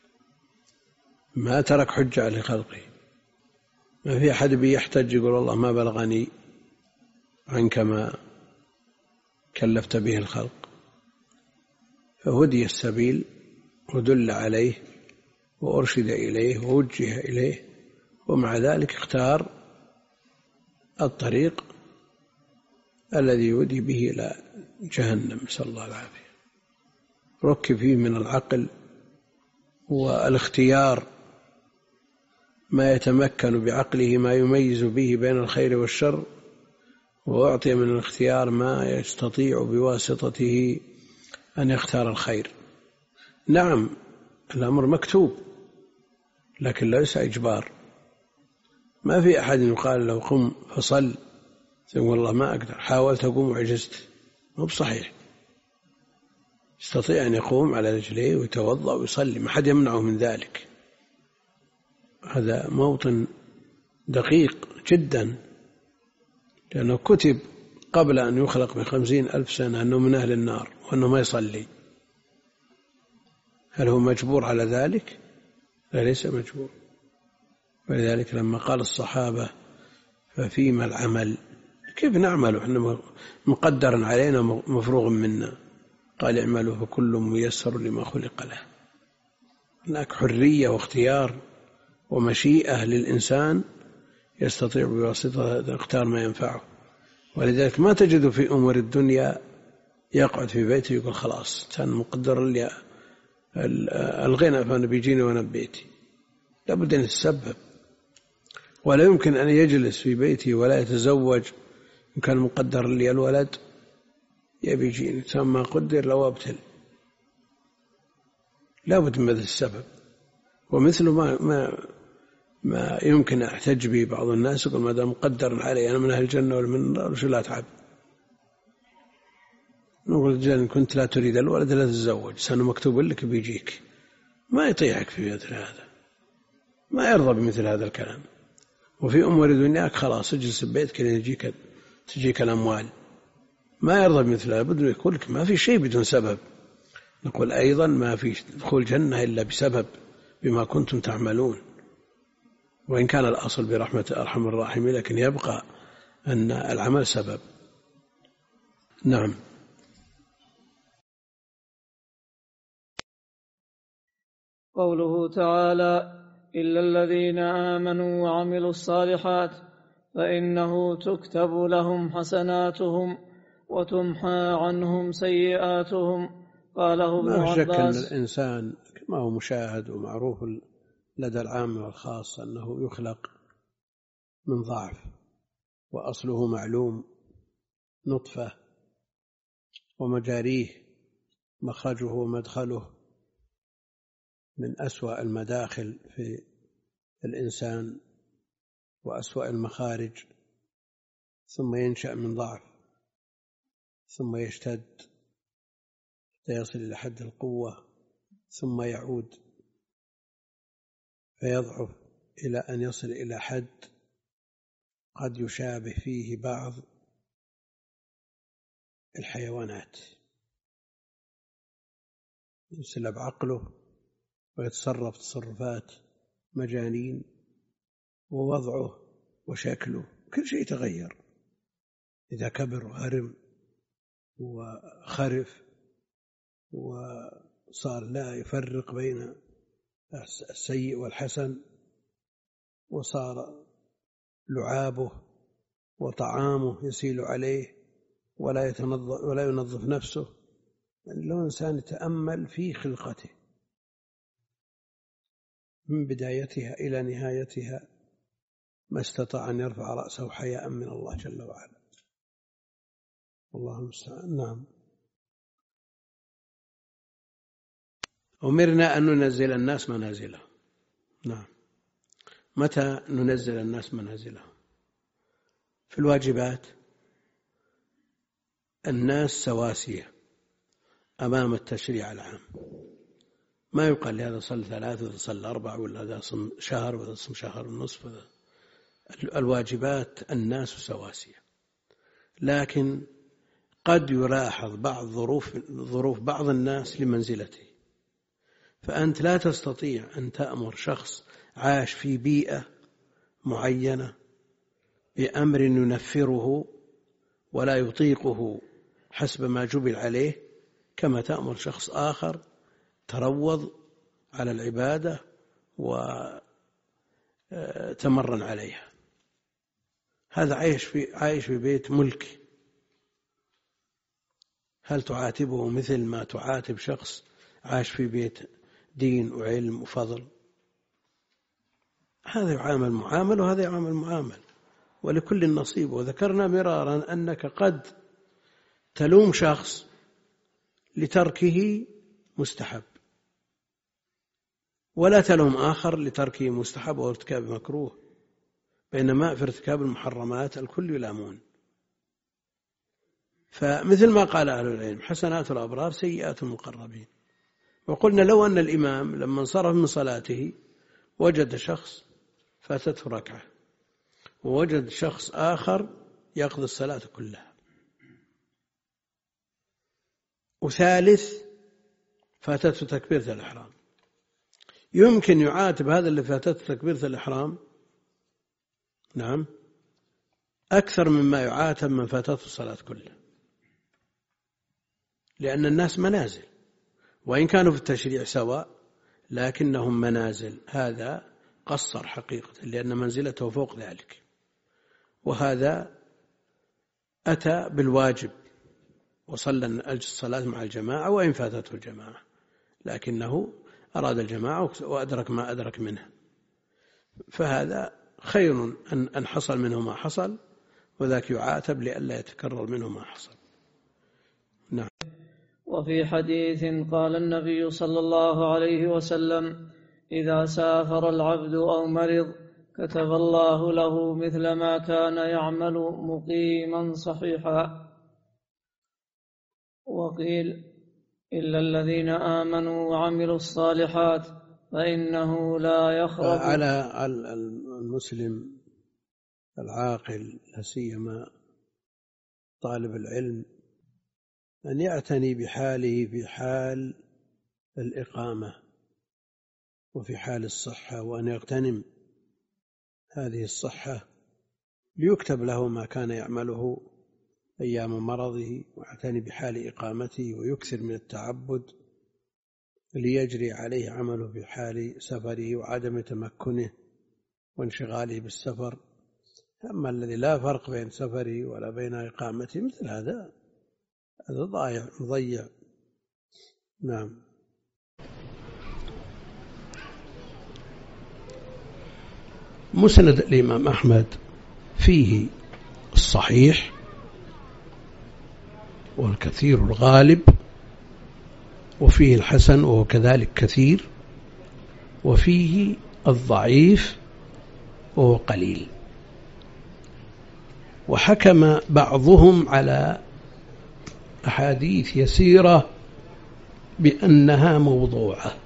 ما ترك حجة لخلقه. ما في أحد بيحتج يقول والله ما بلغني عنك ما كلفت به الخلق، فهدي السبيل ودل عليه وأرشد إليه ووجه إليه، ومع ذلك اختار الطريق الذي يودي به إلى جهنم، نسأل الله العافية. ركب فيه من العقل والاختيار ما يتمكن بعقله ما يميز به بين الخير والشر، وأعطي من الاختيار ما يستطيع بواسطته أن يختار الخير. نعم الأمر مكتوب لكن ليس إجبار. ما في أحد يقال له قم فصل ثم والله ما أقدر، حاولت أقوم وعجزت، مو بصحيح. يستطيع أن يقوم على رجليه ويتوضأ ويصلي، ما حد يمنعه من ذلك. هذا موطن دقيق جدا، لأنه كتب قبل أن يخلق بخمسين ألف سنة أنه من أهل النار وأنه ما يصلي. هل هو مجبور على ذلك؟ لا، ليس مجبور. ولذلك لما قال الصحابة ففيما العمل، كيف نعمل احنا مقدر علينا مفروغ منا؟ قال اعملوا فكل ميسر لما خلق له. هناك حرية واختيار ومشيئة للإنسان يستطيع بواسطة يختار ما ينفعه. ولذلك ما تجد في أمور الدنيا يقعد في بيته يقول خلاص كان مقدر لي الغنى فأنا بيجيني وأنا ببيتي. لابد أن يتسبب، ولا يمكن أن يجلس في بيته ولا يتزوج إن كان مقدر لي الولد يبي يجيني ثم قدر لو أبتل. لابد من هذا السبب. ومثل ما ما ما يمكن أحتج به بعض الناس يقول ما دام مقدر علي أنا من أهل الجنة ولا من النار وش لا أتعب. نقول إن كنت لا تريد الولد لا تتزوج، سنة مكتوب لك بيجيك. ما يطيعك في مثل هذا، ما يرضى بمثل هذا الكلام. وفي أمور دنياك خلاص اجلس ببيتك لين يجيك تجيك الأموال. ما يرضى بمثل هذا، بده يقول لك ما في شيء بدون سبب. نقول أيضا ما في دخول الجنة إلا بسبب بما كنتم تعملون، وإن كان الأصل برحمة أرحم الراحمين لكن يبقى أن العمل سبب. نعم. قوله تعالى إلا الذين آمنوا وعملوا الصالحات فإنه تكتب لهم حسناتهم وتمحى عنهم سيئاتهم. قاله ابن عباس. لا شك أن الإنسان كما هو مشاهد ومعروف لدى العام والخاص أنه يخلق من ضعف، وأصله معلوم، نطفة ومجاريه مخرجه ومدخله من أسوأ المداخل في الإنسان وأسوأ المخارج، ثم ينشأ من ضعف ثم يشتد فيصل إلى حد القوة ثم يعود فيضعف إلى أن يصل إلى حد قد يشابه فيه بعض الحيوانات، يسلب عقله ويتصرف تصرفات مجانين، ووضعه وشكله كل شيء تغير. إذا كبر وهرم وخرف وصار لا يفرق بين السيء والحسن، وصار لعابه وطعامه يسيل عليه ولا يتنظف ولا ينظف نفسه. يعني لو إنسان يتأمل في خلقته من بدايتها إلى نهايتها ما استطاع أن يرفع رأسه حياء من الله جل وعلا. والله المستعان. نعم. أمرنا أن ننزل الناس منازلهم. نعم. متى ننزل الناس منازلهم؟ في الواجبات الناس سواسية أمام التشريع العام، ما يقال لهذا صل ثلاث وهذا صل أربع ولا هذا صم شهر وهذا صم شهر ونصف. الواجبات الناس سواسية، لكن قد يلاحظ بعض ظروف ظروف بعض الناس لمنزلته. فأنت لا تستطيع أن تأمر شخص عاش في بيئة معينة بأمر ينفره ولا يطيقه حسب ما جبل عليه كما تأمر شخص آخر تروض على العبادة وتمرن عليها. هذا عايش في عايش في بيت ملك، هل تعاتبه مثل ما تعاتب شخص عاش في بيت دين وعلم وفضل؟ هذا يعامل معامل وهذا يعامل معامل، ولكل نصيب. وذكرنا مرارا أنك قد تلوم شخص لتركه مستحب ولا تلوم آخر لتركه مستحب وارتكاب مكروه، بينما في ارتكاب المحرمات الكل يلامون. فمثل ما قال أهل العلم حسنات الأبرار سيئات المقربين. وقلنا لو أن الإمام لما انصرف من صلاته وجد شخص فاتته ركعة ووجد شخص آخر يقضي الصلاة كلها، وثالث فاتته تكبيرة الإحرام، يمكن يعاتب هذا اللي فاتته تكبيرة الإحرام نعم أكثر مما يعاتب من فاتته الصلاة كلها، لأن الناس منازل، وإن كانوا في التشريع سواء لكنهم منازل. هذا قصر حقيقة لأن منزلته فوق ذلك، وهذا أتى بالواجب وصلى الصلاة مع الجماعة وإن فاتته الجماعة، لكنه أراد الجماعة وأدرك ما أدرك منها، فهذا خير أن حصل منه ما حصل، وذاك يعاتب لئلا يتكرر منه ما حصل. نعم. وفي حديث قال النبي صلى الله عليه وسلم: إذا سافر العبد أو مرض كتب الله له مثل ما كان يعمل مقيما صحيحا. وقيل: إلا الذين آمنوا وعملوا الصالحات فإنه لا يخرب. على المسلم العاقل لا سيما طالب العلم أن يعتني بحاله في حال الإقامة وفي حال الصحة، وأن يغتنم هذه الصحة ليكتب له ما كان يعمله أيام مرضه، ويعتني بحال إقامته ويكثر من التعبد ليجري عليه عمله في حال سفره وعدم تمكنه وانشغاله بالسفر. أما الذي لا فرق بين سفره ولا بين إقامته مثل هذا هذا ضايع مضيع. نعم. مسند الإمام أحمد فيه الصحيح والكثير الغالب، وفيه الحسن وهو كذلك كثير، وفيه الضعيف وهو قليل. وحكم بعضهم على أحاديث يسيرة بأنها موضوعة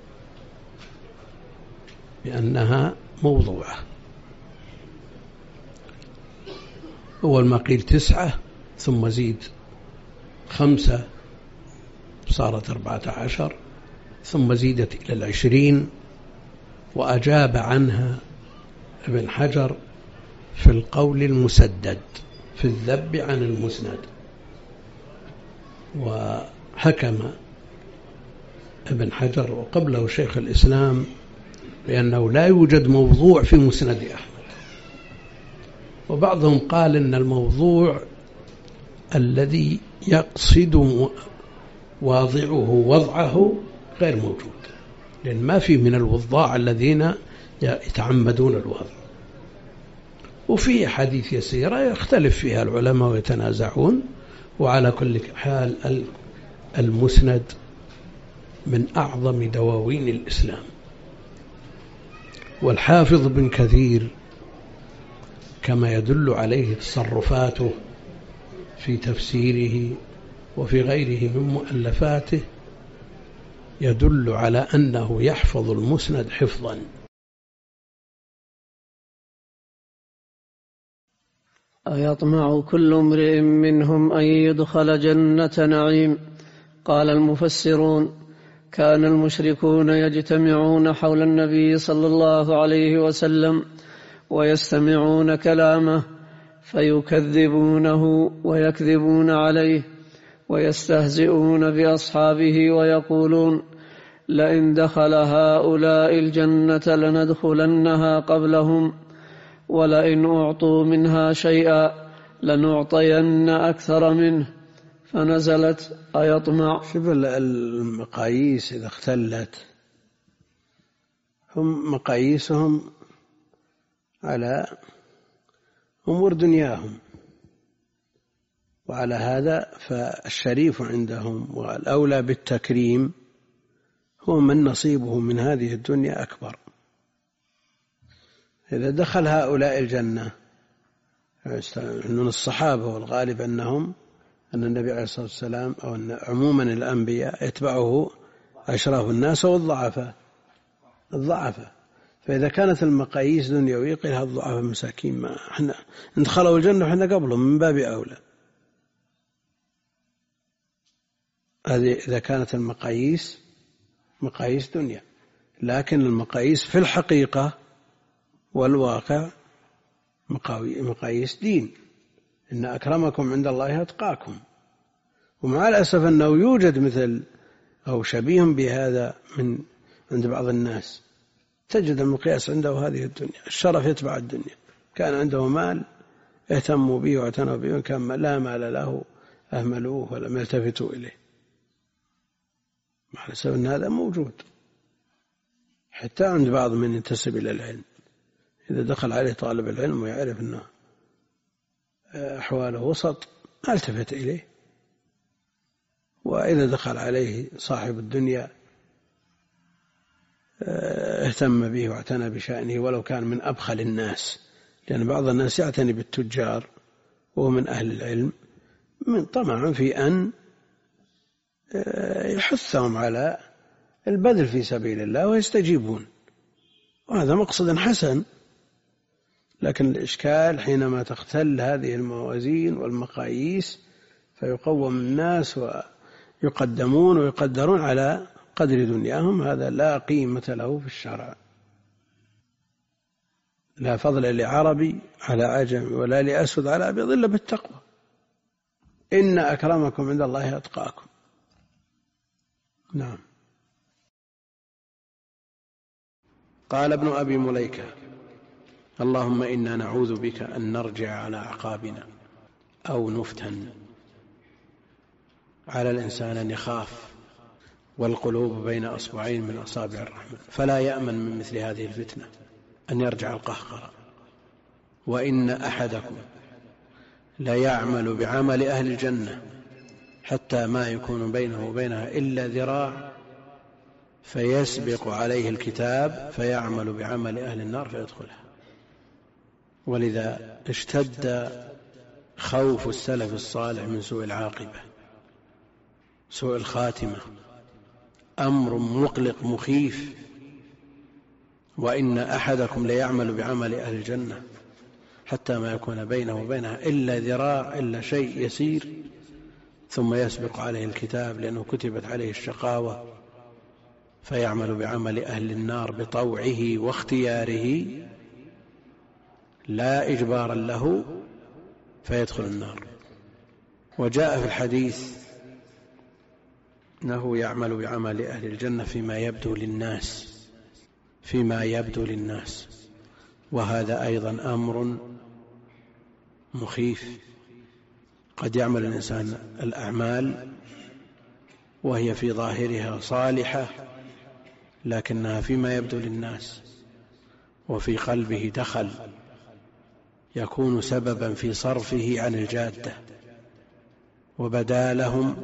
بأنها موضوعة أول ما قيل تسعة ثم زيد خمسة صارت أربعة عشر، ثم زيدت إلى العشرين، وأجاب عنها ابن حجر في القول المسدد في الذب عن المسند. وحكم ابن حجر وقبله شيخ الإسلام بأنه لا يوجد موضوع في مسند أحمد، وبعضهم قال إن الموضوع الذي يقصد واضعه وضعه غير موجود، لأن ما في من الوضاع الذين يتعمدون الوضع. وفي حديث يسيرة يختلف فيها العلماء ويتنازعون. وعلى كل حال المسند من أعظم دواوين الإسلام. والحافظ بن كثير كما يدل عليه تصرفاته في تفسيره وفي غيره من مؤلفاته يدل على أنه يحفظ المسند حفظا. أيطمع كل امرئ منهم أن يدخل جنة نعيم؟ قال المفسرون: كان المشركون يجتمعون حول النبي صلى الله عليه وسلم ويستمعون كلامه فيكذبونه ويكذبون عليه ويستهزئون بأصحابه ويقولون: لئن دخل هؤلاء الجنة لندخلنها قبلهم، ولئن أعطوا منها شيئا لنعطين أكثر منه. فنزلت: أيطمع. شوف المقاييس إذا اختلت هم مقاييسهم على أمور دنياهم، وعلى هذا فالشريف عندهم والأولى بالتكريم هو من نصيبه من هذه الدنيا أكبر. إذا دخل هؤلاء الجنة من الصحابة، والغالب أنهم أن النبي عليه الصلاة والسلام أو أن عموما الأنبياء يتبعه أشراف الناس والضعفاء الضعفاء فإذا كانت المقاييس دنيوية قيل هالضعفاء مساكين ما احنا ندخلوا الجنة وإحنا قبلهم من باب أولى. هذه إذا كانت المقاييس مقاييس دنيا، لكن المقاييس في الحقيقة والواقع مقاييس دين. إن أكرمكم عند الله أتقاكم. ومع الأسف أنه يوجد مثل أو شبيه بهذا من عند بعض الناس، تجد المقياس عنده هذه الدنيا، الشرف يتبع الدنيا، كان عنده مال اهتموا به واعتنوا به، وكان لا مال له أهملوه ولم يلتفتوا إليه. مع الأسف أن هذا موجود حتى عند بعض من ينتسب إلى العلم، إذا دخل عليه طالب العلم ويعرف أنه أحواله وسط ما التفت إليه، وإذا دخل عليه صاحب الدنيا اهتم به واعتنى بشأنه ولو كان من أبخل الناس، لأن بعض الناس يعتني بالتجار وهو من أهل العلم من طمعا في أن يحثهم على البذل في سبيل الله ويستجيبون، وهذا مقصد حسن. لكن الإشكال حينما تختل هذه الموازين والمقاييس فيقوم الناس ويقدمون ويقدرون على قدر دنياهم، هذا لا قيمة له في الشرع. لا فضل لعربي على عجم ولا لأسود على أبيض إلا بالتقوى. إن أكرمكم عند الله أتقاكم. نعم. قال ابن أبي مليكة: اللهم إنا نعوذ بك أن نرجع على أعقابنا أو نفتن. على الإنسان أن يخاف والقلوب بين أصبعين من أصابع الرحمن، فلا يأمن من مثل هذه الفتنة أن يرجع القهقرة. وإن أحدكم لا يعمل بعمل أهل الجنة حتى ما يكون بينه وبينها إلا ذراع فيسبق عليه الكتاب فيعمل بعمل أهل النار فيدخلها. ولذا اشتد خوف السلف الصالح من سوء العاقبة، سوء الخاتمة، أمر مقلق مخيف. وإن أحدكم ليعمل بعمل أهل الجنة حتى ما يكون بينه وبينها إلا ذراع، إلا شيء يسير، ثم يسبق عليه الكتاب لأنه كتبت عليه الشقاوة فيعمل بعمل أهل النار بطوعه واختياره لا إجبارا له فيدخل النار. وجاء في الحديث أنه يعمل بعمل أهل الجنة فيما يبدو للناس، فيما يبدو للناس، وهذا أيضا أمر مخيف. قد يعمل الإنسان الأعمال وهي في ظاهرها صالحة لكنها فيما يبدو للناس وفي قلبه دخل يكون سببا في صرفه عن الجادة، وبدا لهم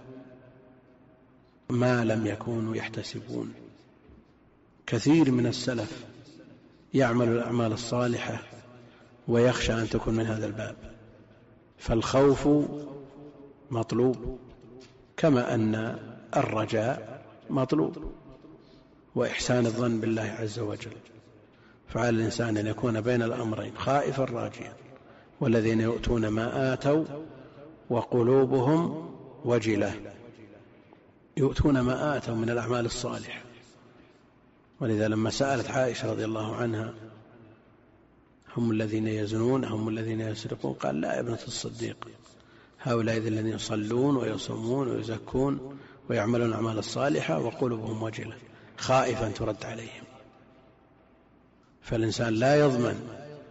ما لم يكونوا يحتسبون. كثير من السلف يعمل الأعمال الصالحة ويخشى أن تكون من هذا الباب. فالخوف مطلوب كما أن الرجاء مطلوب، وإحسان الظن بالله عز وجل. فعلى الإنسان أن يكون بين الأمرين خائفا راجيا. والذين يؤتون ما آتوا وقلوبهم وجلة، يؤتون ما آتوا من الأعمال الصالحة. ولذا لما سألت عائشة رضي الله عنها: هم الذين يزنون هم الذين يسرقون؟ قال: لا يا ابنة الصديق، هؤلاء الذين يصلون ويصومون ويزكون ويعملون الأعمال الصالحة وقلوبهم وجلة، خائفا ترد عليهم. فالإنسان لا يضمن.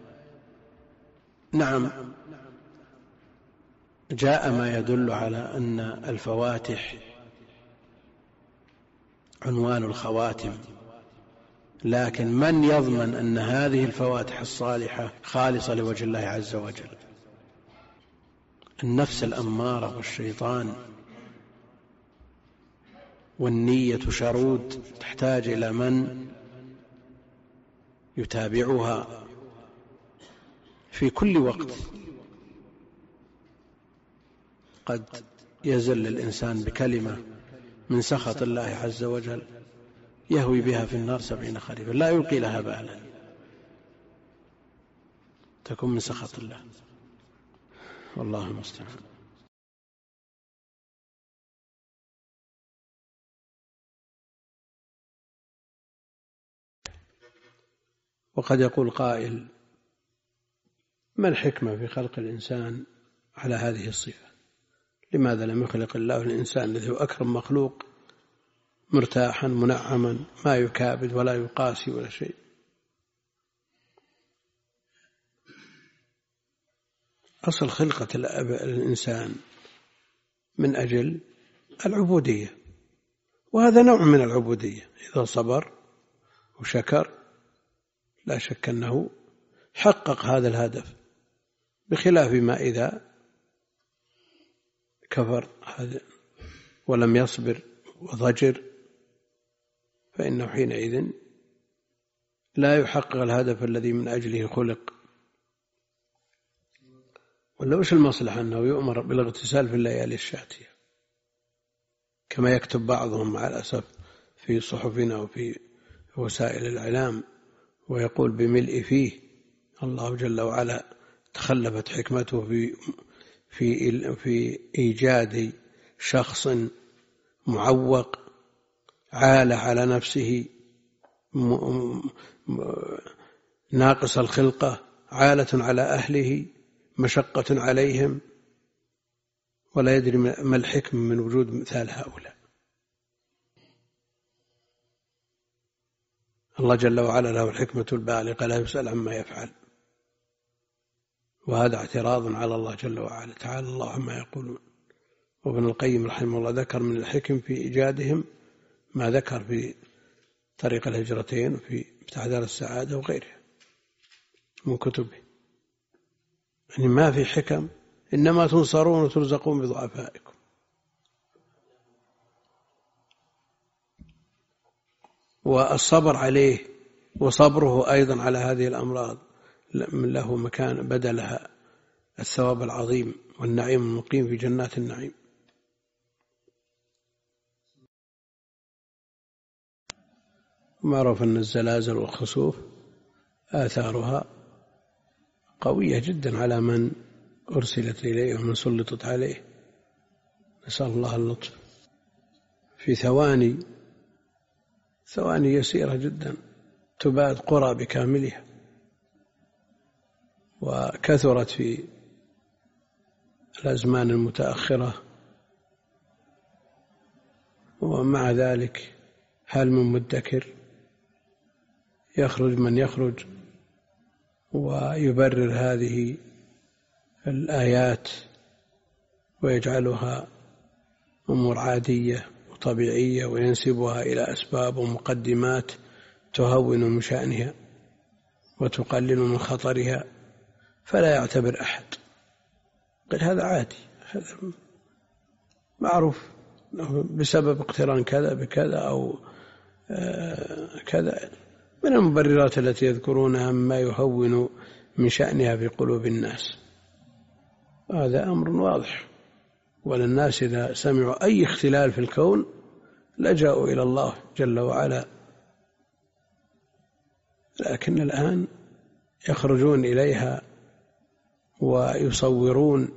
نعم، جاء ما يدل على أن الفواتح عنوان الخواتم، لكن من يضمن أن هذه الفواتح الصالحة خالصة لوجه الله عز وجل؟ النفس الأمارة والشيطان والنية شرود، تحتاج إلى من يتابعها في كل وقت. قد يزل الإنسان بكلمة من سخط الله عز وجل يهوي بها في النار سبعين خريفا لا يلقي لها بالا، تكون من سخط الله، والله المستعان. وقد يقول قائل: ما الحكمة في خلق الإنسان على هذه الصفة؟ لماذا لم يخلق الله الإنسان الذي هو أكرم مخلوق مرتاحا منعما ما يكابد ولا يقاسي ولا شيء؟ أصل خلقة الإنسان من أجل العبودية، وهذا نوع من العبودية. إذا صبر وشكر لا شك أنه حقق هذا الهدف، بخلاف ما إذا كفر ولم يصبر وضجر، فإنه حينئذ لا يحقق الهدف الذي من أجله خلق. ولا وش المصلحة أنه يؤمر بالاغتسال في الليالي الشاتية كما يكتب بعضهم مع الأسف في صحفنا وفي وسائل الإعلام، ويقول بملء فيه. الله جل وعلا تخلفت حكمته في في في إيجاد شخص معوق عال على نفسه ناقص الخلقة، عالة على أهله، مشقة عليهم، ولا يدري ما الحكم من وجود مثال هؤلاء. الله جل وعلا له الحكمة البالغة لا يسأل عما يفعل، وهذا اعتراض على الله جل وعلا. تعالى الله عما يقولون. وابن القيم رحمه الله ذكر من الحكم في إيجادهم ما ذكر في طريق الهجرتين وفي مفتاح دار السعادة وغيرها من كتبه، يعني ما في حكم، إنما تنصرون وترزقون بضعفائكم. والصبر عليه وصبره أيضا على هذه الأمراض له مكان بدلها الثواب العظيم والنعيم المقيم في جنات النعيم. معروف أن الزلازل والخسوف آثارها قوية جدا على من أرسلت إليه ومن سلطت عليه، نسأل الله اللطف. في ثواني ثواني يسيرة جدا تباد قرى بكاملها، وكثرت في الأزمان المتأخرة. ومع ذلك هل من مدكر؟ يخرج من يخرج ويبرر هذه الآيات ويجعلها أمور عادية وطبيعية، وينسبها إلى أسباب ومقدمات تهون من شأنها وتقلل من خطرها، فلا يعتبر أحد. قل هذا عادي، هذا معروف بسبب اقتران كذا بكذا أو كذا من المبررات التي يذكرونها مما يهون من شأنها في قلوب الناس. هذا أمر واضح، وللناس إذا سمعوا أي اختلال في الكون لجأوا إلى الله جل وعلا، لكن الآن يخرجون إليها ويصورون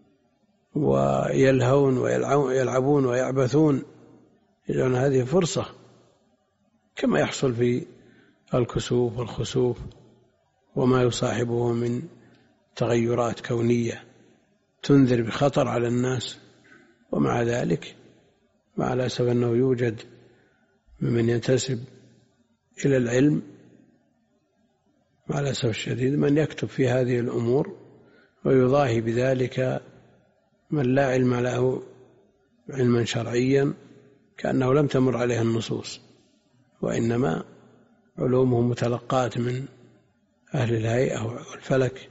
ويلهون ويلعبون ويعبثون، يجعلون هذه فرصة، كما يحصل في الكسوف والخسوف وما يصاحبه من تغيرات كونية تنذر بخطر على الناس. ومع ذلك مع الأسف أنه يوجد ممن ينتسب إلى العلم مع الأسف الشديد من يكتب في هذه الأمور ويضاهي بذلك من لا علم له علما شرعيا، كأنه لم تمر عليه النصوص، وإنما علومهم متلقاة من أهل الهيئة والفلك،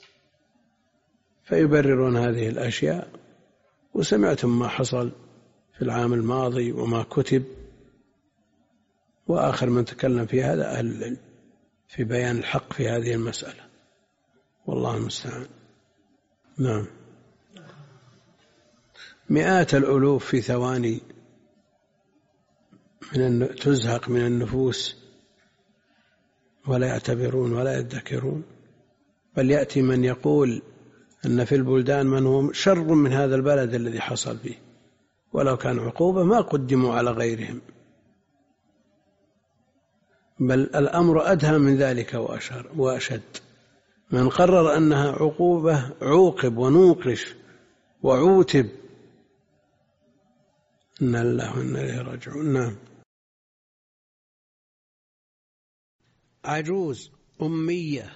فيبررون هذه الأشياء. وسمعتم ما حصل في العام الماضي وما كتب، وآخر من تكلم في هذا أهل العلم في بيان الحق في هذه المسألة، والله المستعان. نعم. مئات الألوف في ثواني من تزهق من النفوس ولا يعتبرون ولا يذكرون، بل يأتي من يقول أن في البلدان من هم شر من هذا البلد الذي حصل فيه، ولو كان عقوبة ما قدموا على غيرهم. بل الأمر أدهى من ذلك وأشد. من قرر أنها عقوبة عوقب ونوقش وعوتب. إن الله وإنا إليه راجعون. نعم. عجوز أمية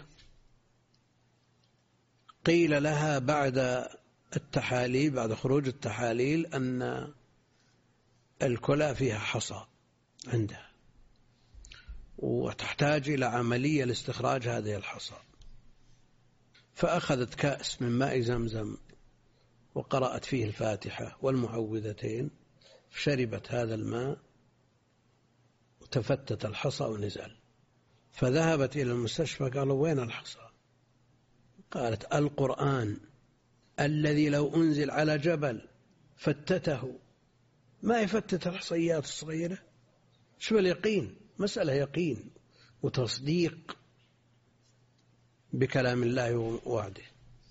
قيل لها بعد التحاليل، بعد خروج التحاليل، أن الكلى فيها حصى عندها وتحتاج إلى عملية لاستخراج هذه الحصى، فأخذت كأس من ماء زمزم وقرأت فيه الفاتحة والمعوذتين، فشربت هذا الماء وتفتت الحصى ونزل. فذهبت إلى المستشفى، قالوا وين الحصى؟ قالت القرآن الذي لو أنزل على جبل فتته ما يفتت الحصيات الصغيرة. شو اليقين؟ مسألة يقين وتصديق بكلام الله ووعده.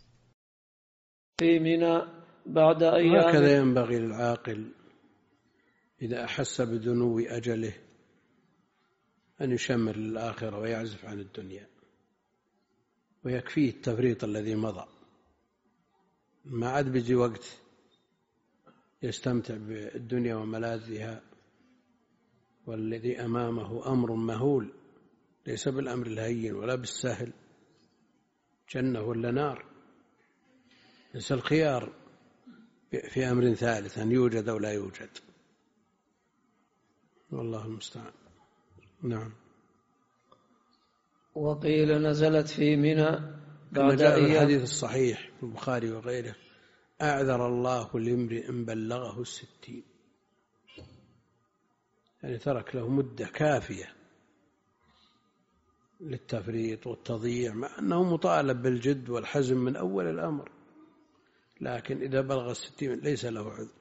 في منى بعد أيام. هكذا ينبغي للعاقل إذا أحس بدنو أجله أن يشمر للآخرة ويعزف عن الدنيا، ويكفيه التفريط الذي مضى. ما عاد بيجي وقت يستمتع بالدنيا وملاذها، والذي أمامه أمر مهول ليس بالأمر الهين ولا بالسهل، جنة ولا نار. ليس الخيار في أمر ثالث أن يوجد أو لا يوجد، والله المستعان. نعم. وقيل نزلت في منى كما جاء في الحديث الصحيح في البخاري وغيره: أعذر الله لامرئ بلغه الستين، يعني ترك له مدة كافية للتفريط والتضييع، مع أنه مطالب بالجد والحزم من أول الأمر، لكن إذا بلغ الستين ليس له عذر.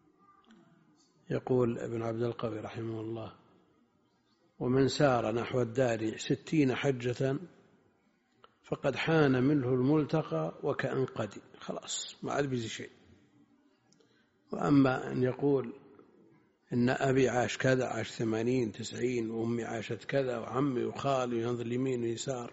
يقول ابن عبد القوي رحمه الله: ومن سار نحو الدار ستين حجة فقد حان منه الملتقى وكأن قدي. خلاص ما عاد بيزي شيء. وأما أن يقول إن أبي عاش كذا، عاش ثمانين تسعين، وأمي عاشت كذا، وعمي وخالي ينظر يمين ويسار،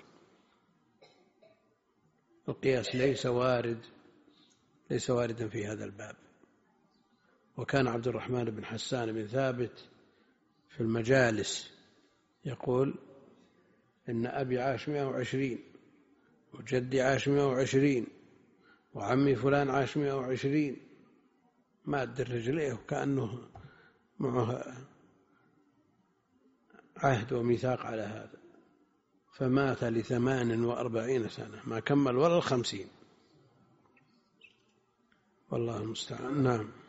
القياس ليس وارد، ليس واردا في هذا الباب. وكان عبد الرحمن بن حسان بن ثابت في المجالس يقول إن أبي عاش مئة وعشرين، وجدي عاش مئة وعشرين، وعمي فلان عاش مئة وعشرين، ماد رجليه وكأنه معه عهد وميثاق على هذا، فمات لثمان وأربعين سنة، ما كمل ولا الخمسين، والله المستعان. نعم.